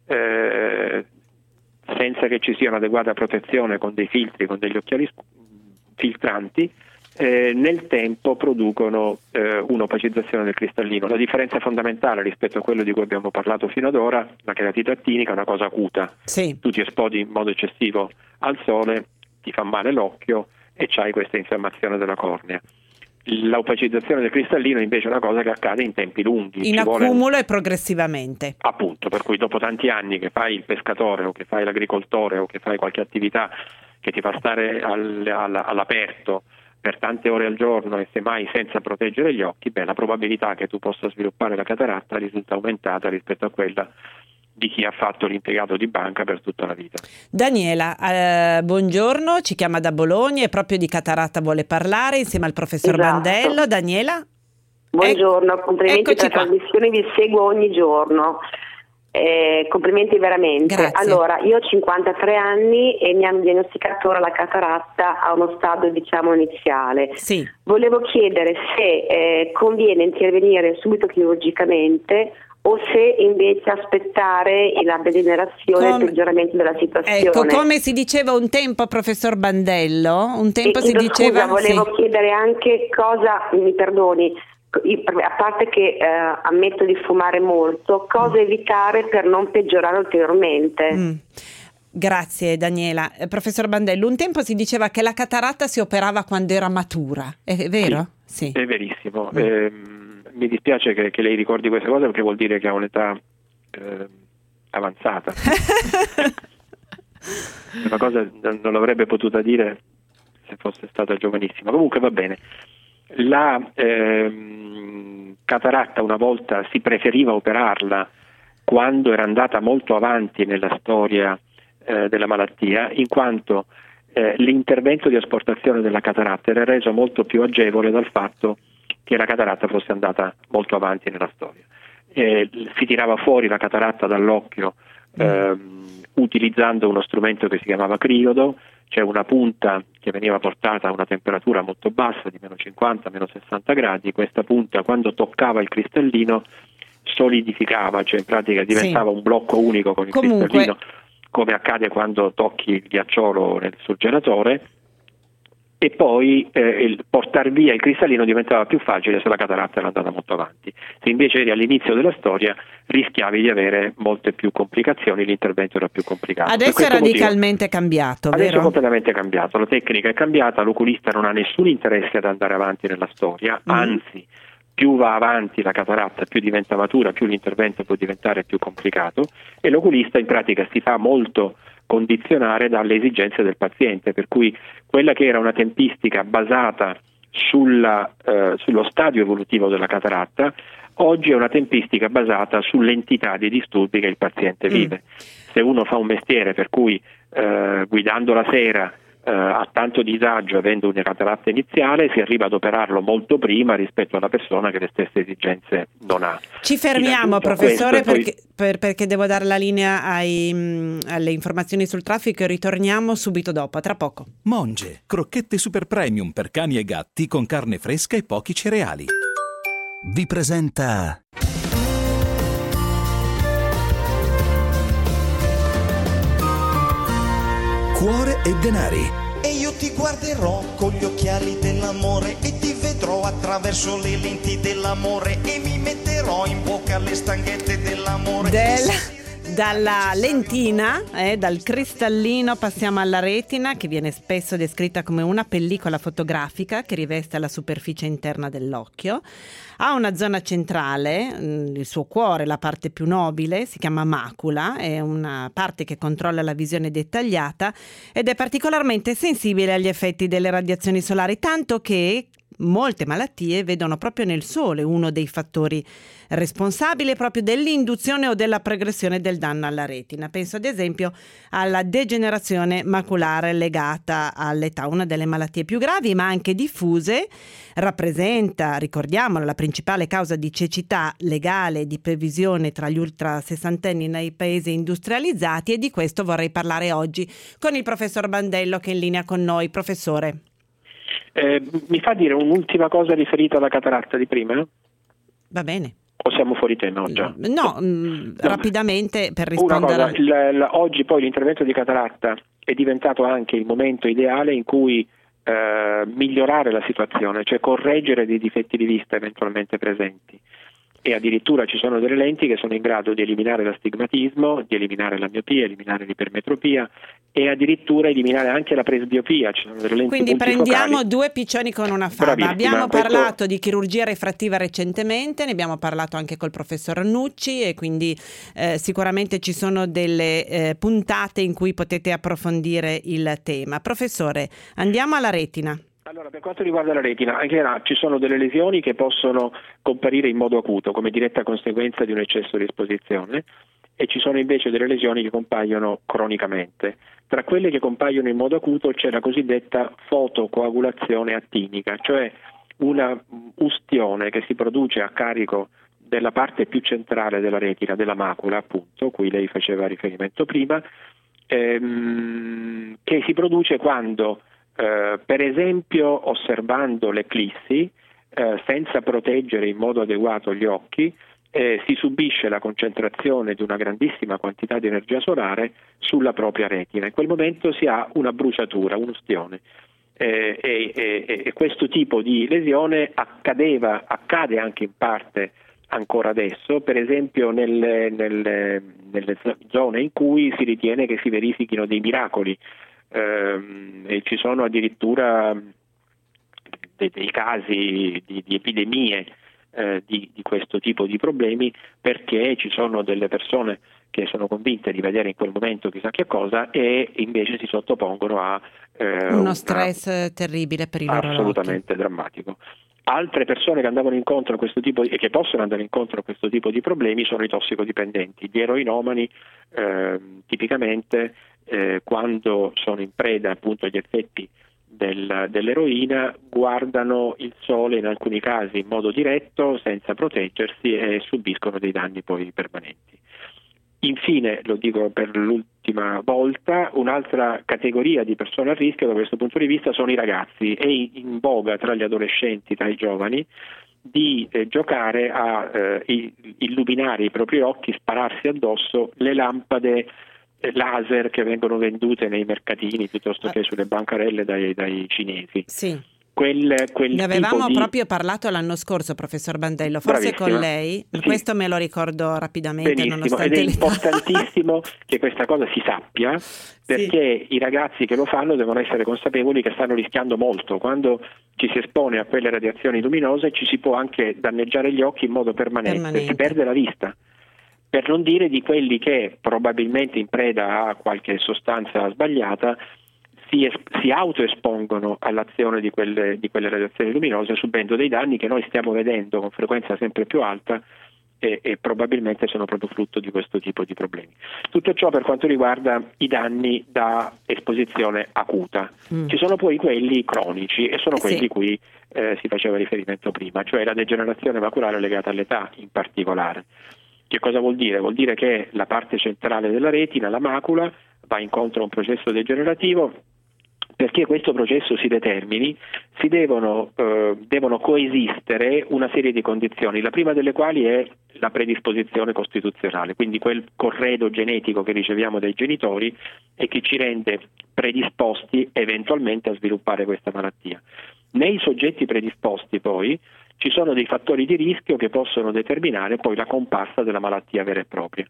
eh, senza che ci sia un'adeguata protezione con dei filtri, con degli occhiali s- filtranti, eh, nel tempo producono eh, un'opacizzazione del cristallino. La differenza fondamentale rispetto a quello di cui abbiamo parlato fino ad ora, la cheratite attinica è una cosa acuta. Sì. Tu ti esponi in modo eccessivo al sole, ti fa male l'occhio e c'hai questa infiammazione della cornea. L'opacizzazione del cristallino invece è una cosa che accade in tempi lunghi. In Ci vuole- accumulo e progressivamente. Appunto, per cui dopo tanti anni che fai il pescatore o che fai l'agricoltore o che fai qualche attività che ti fa stare al- al- all'aperto per tante ore al giorno e semmai senza proteggere gli occhi, beh, la probabilità che tu possa sviluppare la cataratta risulta aumentata rispetto a quella di chi ha fatto l'impiegato di banca per tutta la vita. Daniela, eh, buongiorno, ci chiama da Bologna e proprio di cataratta vuole parlare insieme al professor Esatto. Bandello. Daniela? Buongiorno, complimenti eccoci per la qua. trasmissione, vi seguo ogni giorno. Eh, complimenti veramente. Grazie. Allora, io ho cinquantatré anni e mi hanno diagnosticato ora la cataratta a uno stadio diciamo iniziale. Sì. Volevo chiedere se eh, conviene intervenire subito chirurgicamente o se invece aspettare la degenerazione e Come- il peggioramento della situazione. Ecco, come si diceva un tempo, professor Bandello, un tempo E- si chiedo diceva... scusa, volevo sì. chiedere anche cosa, mi perdoni, io- a parte che eh, ammetto di fumare molto, cosa evitare per non peggiorare ulteriormente. Mm. Grazie Daniela. Eh, professor Bandello, un tempo si diceva che la cataratta si operava quando era matura, è vero? Sì. È verissimo. Ehm, mi dispiace che, che lei ricordi questa cosa perché vuol dire che ha un'età eh, avanzata. Una cosa non non l'avrebbe potuta dire se fosse stata giovanissima. Comunque va bene. La ehm, cataratta una volta si preferiva operarla quando era andata molto avanti nella storia eh, della malattia, in quanto eh, l'intervento di asportazione della cataratta era reso molto più agevole dal fatto che la cataratta fosse andata molto avanti nella storia. Eh, si tirava fuori la cataratta dall'occhio ehm, utilizzando uno strumento che si chiamava criodo, cioè una punta che veniva portata a una temperatura molto bassa, di meno cinquanta, meno sessanta gradi. Questa punta, quando toccava il cristallino, solidificava, cioè in pratica diventava Sì. un blocco unico con il Comunque- cristallino, come accade quando tocchi il ghiacciolo nel surgelatore, e poi eh, il portar via il cristallino diventava più facile se la cataratta era andata molto avanti. Se invece eri all'inizio della storia rischiavi di avere molte più complicazioni, l'intervento era più complicato. Per Adesso è questo motivo- radicalmente cambiato, Adesso è vero? completamente cambiato, la tecnica è cambiata, l'oculista non ha nessun interesse ad andare avanti nella storia, Mm. anzi più va avanti la cataratta, più diventa matura, più l'intervento può diventare più complicato, e l'oculista in pratica si fa molto condizionare dalle esigenze del paziente, per cui quella che era una tempistica basata sulla, eh, sullo stadio evolutivo della cataratta, oggi è una tempistica basata sull'entità dei disturbi che il paziente vive. Se uno fa un mestiere per cui eh, guidando la sera eh, ha tanto disagio avendo una cataratta iniziale, si arriva ad operarlo molto prima rispetto alla persona che le stesse esigenze non ha. Ci fermiamo, In aggiunta a professore, questo, poi- perché, per- perché devo dare la linea ai, mh, alle informazioni sul traffico e ritorniamo subito dopo, a tra poco. Monge, crocchette super premium per cani e gatti con carne fresca e pochi cereali. Vi presenta Cuore e denari. E io ti guarderò con gli occhiali dell'amore e ti vedrò attraverso le lenti dell'amore e mi metterò in bocca le stanghette dell'amore. Del, Dalla lentina, eh, dal cristallino, passiamo alla retina, che viene spesso descritta come una pellicola fotografica che riveste la superficie interna dell'occhio. Ha una zona centrale, il suo cuore, la parte più nobile, si chiama macula, è una parte che controlla la visione dettagliata ed è particolarmente sensibile agli effetti delle radiazioni solari, tanto che molte malattie vedono proprio nel sole uno dei fattori responsabili proprio dell'induzione o della progressione del danno alla retina. Penso ad esempio alla degenerazione maculare legata all'età, una delle malattie più gravi ma anche diffuse. Rappresenta, ricordiamolo, la principale causa di cecità legale e di previsione tra gli ultra sessantenni nei paesi industrializzati, e di questo vorrei parlare oggi con il professor Bandello, che è in linea con noi. Professore. Eh, mi fa dire un'ultima cosa riferita alla cataratta di prima? Va bene. O siamo fuori tema oggi? No, no, mh, rapidamente per rispondere. Una cosa, il, il, oggi poi l'intervento di cataratta è diventato anche il momento ideale in cui eh, migliorare la situazione, cioè correggere dei difetti di vista eventualmente presenti. E addirittura ci sono delle lenti che sono in grado di eliminare l'astigmatismo, di eliminare la miopia, eliminare l'ipermetropia e addirittura eliminare anche la presbiopia. Ci sono delle lenti Quindi multifocali. Prendiamo due piccioni con una fava. Bravissima, abbiamo questo... parlato di chirurgia refrattiva recentemente, ne abbiamo parlato anche col professor Nucci, e quindi eh, sicuramente ci sono delle eh, puntate in cui potete approfondire il tema. Professore, andiamo alla retina. Allora, per quanto riguarda la retina, anche là ci sono delle lesioni che possono comparire in modo acuto come diretta conseguenza di un eccesso di esposizione, e ci sono invece delle lesioni che compaiono cronicamente. Tra quelle che compaiono in modo acuto c'è la cosiddetta fotocoagulazione attinica, cioè una ustione che si produce a carico della parte più centrale della retina, della macula appunto, a cui lei faceva riferimento prima, ehm, che si produce quando Uh, per esempio osservando l'eclissi, uh, senza proteggere in modo adeguato gli occhi, eh, si subisce la concentrazione di una grandissima quantità di energia solare sulla propria retina. In quel momento si ha una bruciatura, un'ustione. Eh, e, e, e questo tipo di lesione accadeva, accade anche in parte ancora adesso, per esempio nelle, nelle, nelle zone in cui si ritiene che si verifichino dei miracoli. Uh, e ci sono addirittura dei, dei casi di, di epidemie uh, di, di questo tipo di problemi, perché ci sono delle persone che sono convinte di vedere in quel momento chissà che cosa e invece si sottopongono a uh, uno stress una, terribile per i loro assolutamente occhi. Drammatico. Altre persone che andavano incontro a questo tipo di, e che possono andare incontro a questo tipo di problemi sono i tossicodipendenti, gli eroinomani, eh, tipicamente eh, quando sono in preda appunto agli effetti del, dell'eroina guardano il sole in alcuni casi in modo diretto senza proteggersi e subiscono dei danni poi permanenti. Infine, lo dico per l'ultima volta, un'altra categoria di persone a rischio da questo punto di vista sono i ragazzi. È in voga tra gli adolescenti, tra i giovani, di eh, giocare a eh, illuminare i propri occhi, spararsi addosso le lampade eh, laser che vengono vendute nei mercatini piuttosto che sulle bancarelle dai, dai cinesi. Sì. Quel, quel ne avevamo di... proprio parlato l'anno scorso, professor Bandello, forse Bravissima. Con lei, sì. Questo me lo ricordo rapidamente. Benissimo, nonostante ed è l'età. importantissimo che questa cosa si sappia, perché sì. I ragazzi che lo fanno devono essere consapevoli che stanno rischiando molto. Quando ci si espone a quelle radiazioni luminose ci si può anche danneggiare gli occhi in modo permanente, permanente. Si perde la vista. Per non dire di quelli che probabilmente in preda a qualche sostanza sbagliata Si, es- si autoespongono all'azione di quelle, di quelle radiazioni luminose, subendo dei danni che noi stiamo vedendo con frequenza sempre più alta e, e probabilmente sono proprio frutto di questo tipo di problemi. Tutto ciò per quanto riguarda i danni da esposizione acuta. Mm. Ci sono poi quelli cronici e sono quelli sì. cui eh, si faceva riferimento prima, cioè la degenerazione maculare legata all'età in particolare. Che cosa vuol dire? Vuol dire che la parte centrale della retina, la macula, va incontro a un processo degenerativo. Perché questo processo si determini, si devono, eh, devono coesistere una serie di condizioni, la prima delle quali è la predisposizione costituzionale, quindi quel corredo genetico che riceviamo dai genitori e che ci rende predisposti eventualmente a sviluppare questa malattia. Nei soggetti predisposti poi ci sono dei fattori di rischio che possono determinare poi la comparsa della malattia vera e propria.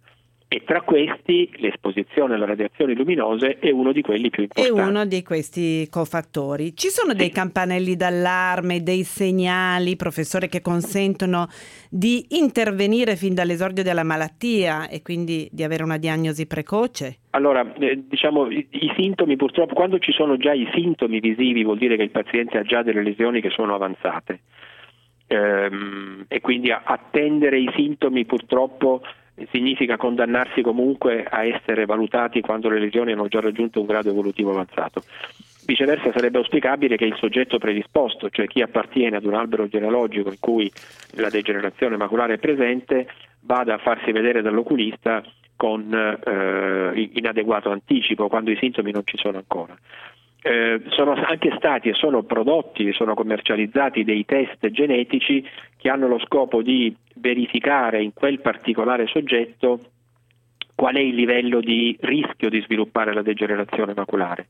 e tra questi l'esposizione alle radiazioni luminose è uno di quelli più È importanti. uno di questi cofattori. Ci sono dei campanelli d'allarme, dei segnali, professore, che consentono di intervenire fin dall'esordio della malattia e quindi di avere una diagnosi precoce? Allora, eh, diciamo, i, i sintomi purtroppo, quando ci sono già i sintomi visivi vuol dire che il paziente ha già delle lesioni che sono avanzate, ehm, e quindi a, attendere i sintomi purtroppo significa condannarsi comunque a essere valutati quando le lesioni hanno già raggiunto un grado evolutivo avanzato. Viceversa sarebbe auspicabile che il soggetto predisposto, cioè chi appartiene ad un albero genealogico in cui la degenerazione maculare è presente, vada a farsi vedere dall'oculista con eh, inadeguato anticipo, quando i sintomi non ci sono ancora. Eh, sono anche stati e sono prodotti, sono commercializzati dei test genetici che hanno lo scopo di verificare in quel particolare soggetto qual è il livello di rischio di sviluppare la degenerazione maculare.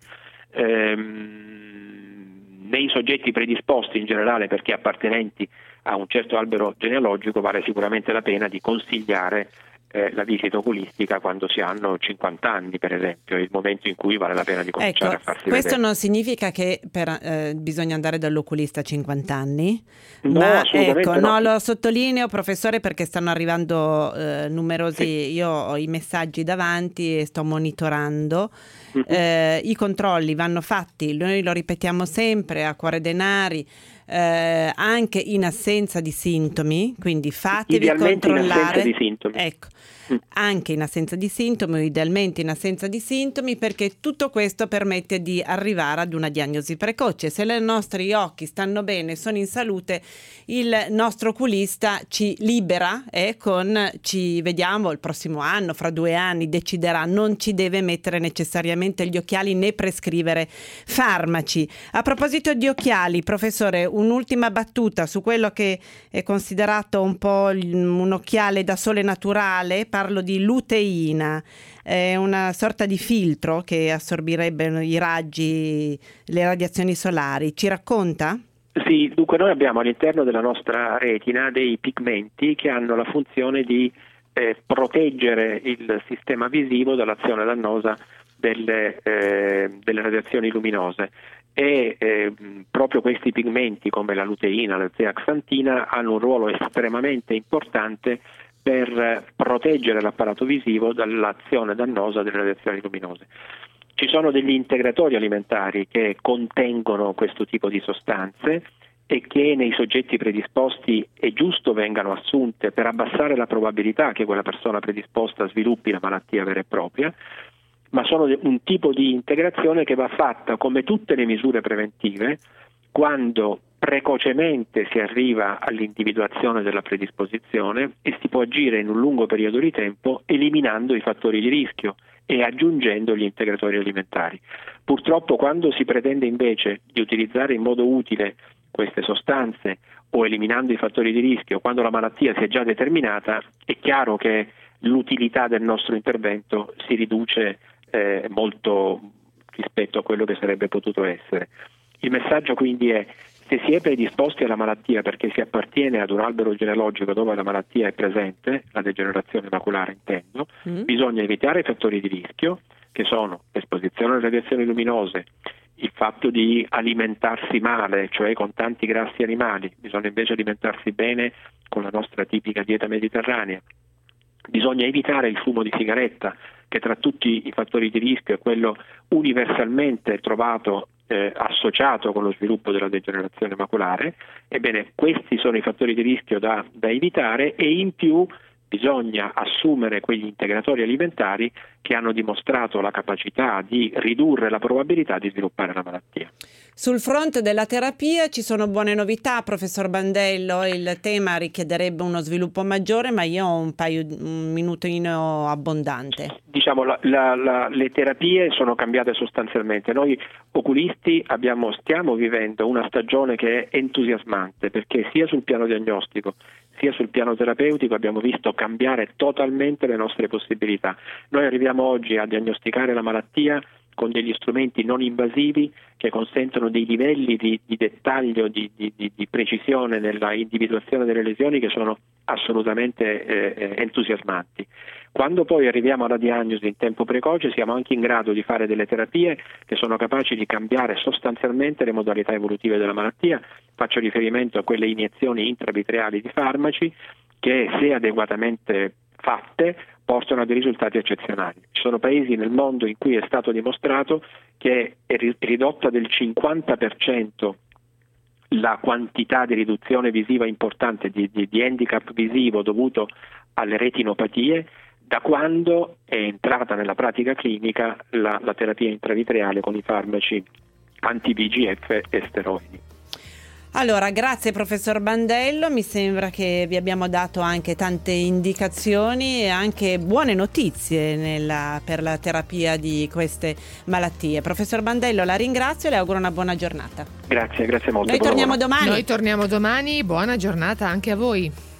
Ehm, nei soggetti predisposti in generale, perché appartenenti a un certo albero genealogico, vale sicuramente la pena di consigliare Eh, la visita oculistica quando si hanno cinquanta anni, per esempio, è il momento in cui vale la pena di cominciare ecco, a farsi questo vedere. non significa che per, eh, bisogna andare dall'oculista a cinquanta anni, No, ma assolutamente ecco, no. no, lo sottolineo, professore, perché stanno arrivando eh, numerosi, sì. Io ho i messaggi davanti e sto monitorando. Mm-hmm. Eh, i controlli vanno fatti, noi lo ripetiamo sempre, a cuore denari, eh, anche in assenza di sintomi, quindi fatevi Idealmente controllare. in assenza di sintomi. Ecco, anche in assenza di sintomi, idealmente in assenza di sintomi, perché tutto questo permette di arrivare ad una diagnosi precoce. Se i nostri occhi stanno bene, sono in salute, il nostro oculista ci libera e con ci vediamo il prossimo anno, fra due anni deciderà, non ci deve mettere necessariamente gli occhiali né prescrivere farmaci. A proposito di occhiali, professore, un'ultima battuta su quello che è considerato un po' un occhiale da sole naturale. Parlo di luteina, è una sorta di filtro che assorbirebbe i raggi, le radiazioni solari. Ci racconta? Sì, dunque noi abbiamo all'interno della nostra retina dei pigmenti che hanno la funzione di eh, proteggere il sistema visivo dall'azione dannosa delle, eh, delle radiazioni luminose. E eh, proprio questi pigmenti, come la luteina, la zeaxantina, hanno un ruolo estremamente importante per proteggere l'apparato visivo dall'azione dannosa delle radiazioni luminose. Ci sono degli integratori alimentari che contengono questo tipo di sostanze e che nei soggetti predisposti è giusto vengano assunte per abbassare la probabilità che quella persona predisposta sviluppi la malattia vera e propria, ma sono un tipo di integrazione che va fatta, come tutte le misure preventive, quando precocemente si arriva all'individuazione della predisposizione e si può agire in un lungo periodo di tempo eliminando i fattori di rischio e aggiungendo gli integratori alimentari. Purtroppo quando si pretende invece di utilizzare in modo utile queste sostanze o eliminando i fattori di rischio quando la malattia si è già determinata, è chiaro che l'utilità del nostro intervento si riduce eh, molto rispetto a quello che sarebbe potuto essere. Il messaggio quindi è: se si è predisposti alla malattia perché si appartiene ad un albero genealogico dove la malattia è presente, la degenerazione maculare intendo, mm. bisogna evitare i fattori di rischio, che sono l'esposizione alle radiazioni luminose, il fatto di alimentarsi male, cioè con tanti grassi animali. Bisogna invece alimentarsi bene con la nostra tipica dieta mediterranea. Bisogna evitare il fumo di sigaretta, che tra tutti i fattori di rischio è quello universalmente trovato eh, associato con lo sviluppo della degenerazione maculare. Ebbene, questi sono i fattori di rischio da, da evitare, e in più bisogna assumere quegli integratori alimentari che hanno dimostrato la capacità di ridurre la probabilità di sviluppare la malattia. Sul fronte della terapia ci sono buone novità, professor Bandello. Il tema richiederebbe uno sviluppo maggiore, ma io ho un paio un minutino abbondante. Diciamo la, la, la, le terapie sono cambiate sostanzialmente. Noi oculisti abbiamo, stiamo vivendo una stagione che è entusiasmante, perché sia sul piano diagnostico sia sul piano terapeutico abbiamo visto cambiare totalmente le nostre possibilità. Noi arriviamo oggi a diagnosticare la malattia con degli strumenti non invasivi che consentono dei livelli di, di dettaglio, di, di, di precisione nella individuazione delle lesioni che sono assolutamente eh, entusiasmanti. Quando poi arriviamo alla diagnosi in tempo precoce siamo anche in grado di fare delle terapie che sono capaci di cambiare sostanzialmente le modalità evolutive della malattia. Faccio riferimento a quelle iniezioni intravitreali di farmaci che, se adeguatamente fatte, portano a dei risultati eccezionali. Ci sono paesi nel mondo in cui è stato dimostrato che è ridotta del cinquanta per cento la quantità di riduzione visiva importante di, di, di handicap visivo dovuto alle retinopatie da quando è entrata nella pratica clinica la, la terapia intravitreale con i farmaci anti-V G F e steroidi. Allora, grazie professor Bandello, mi sembra che vi abbiamo dato anche tante indicazioni e anche buone notizie nella, per la terapia di queste malattie. Professor Bandello, la ringrazio e le auguro una buona giornata. Grazie, grazie molto. Noi torniamo domani. Noi torniamo domani, buona giornata anche a voi.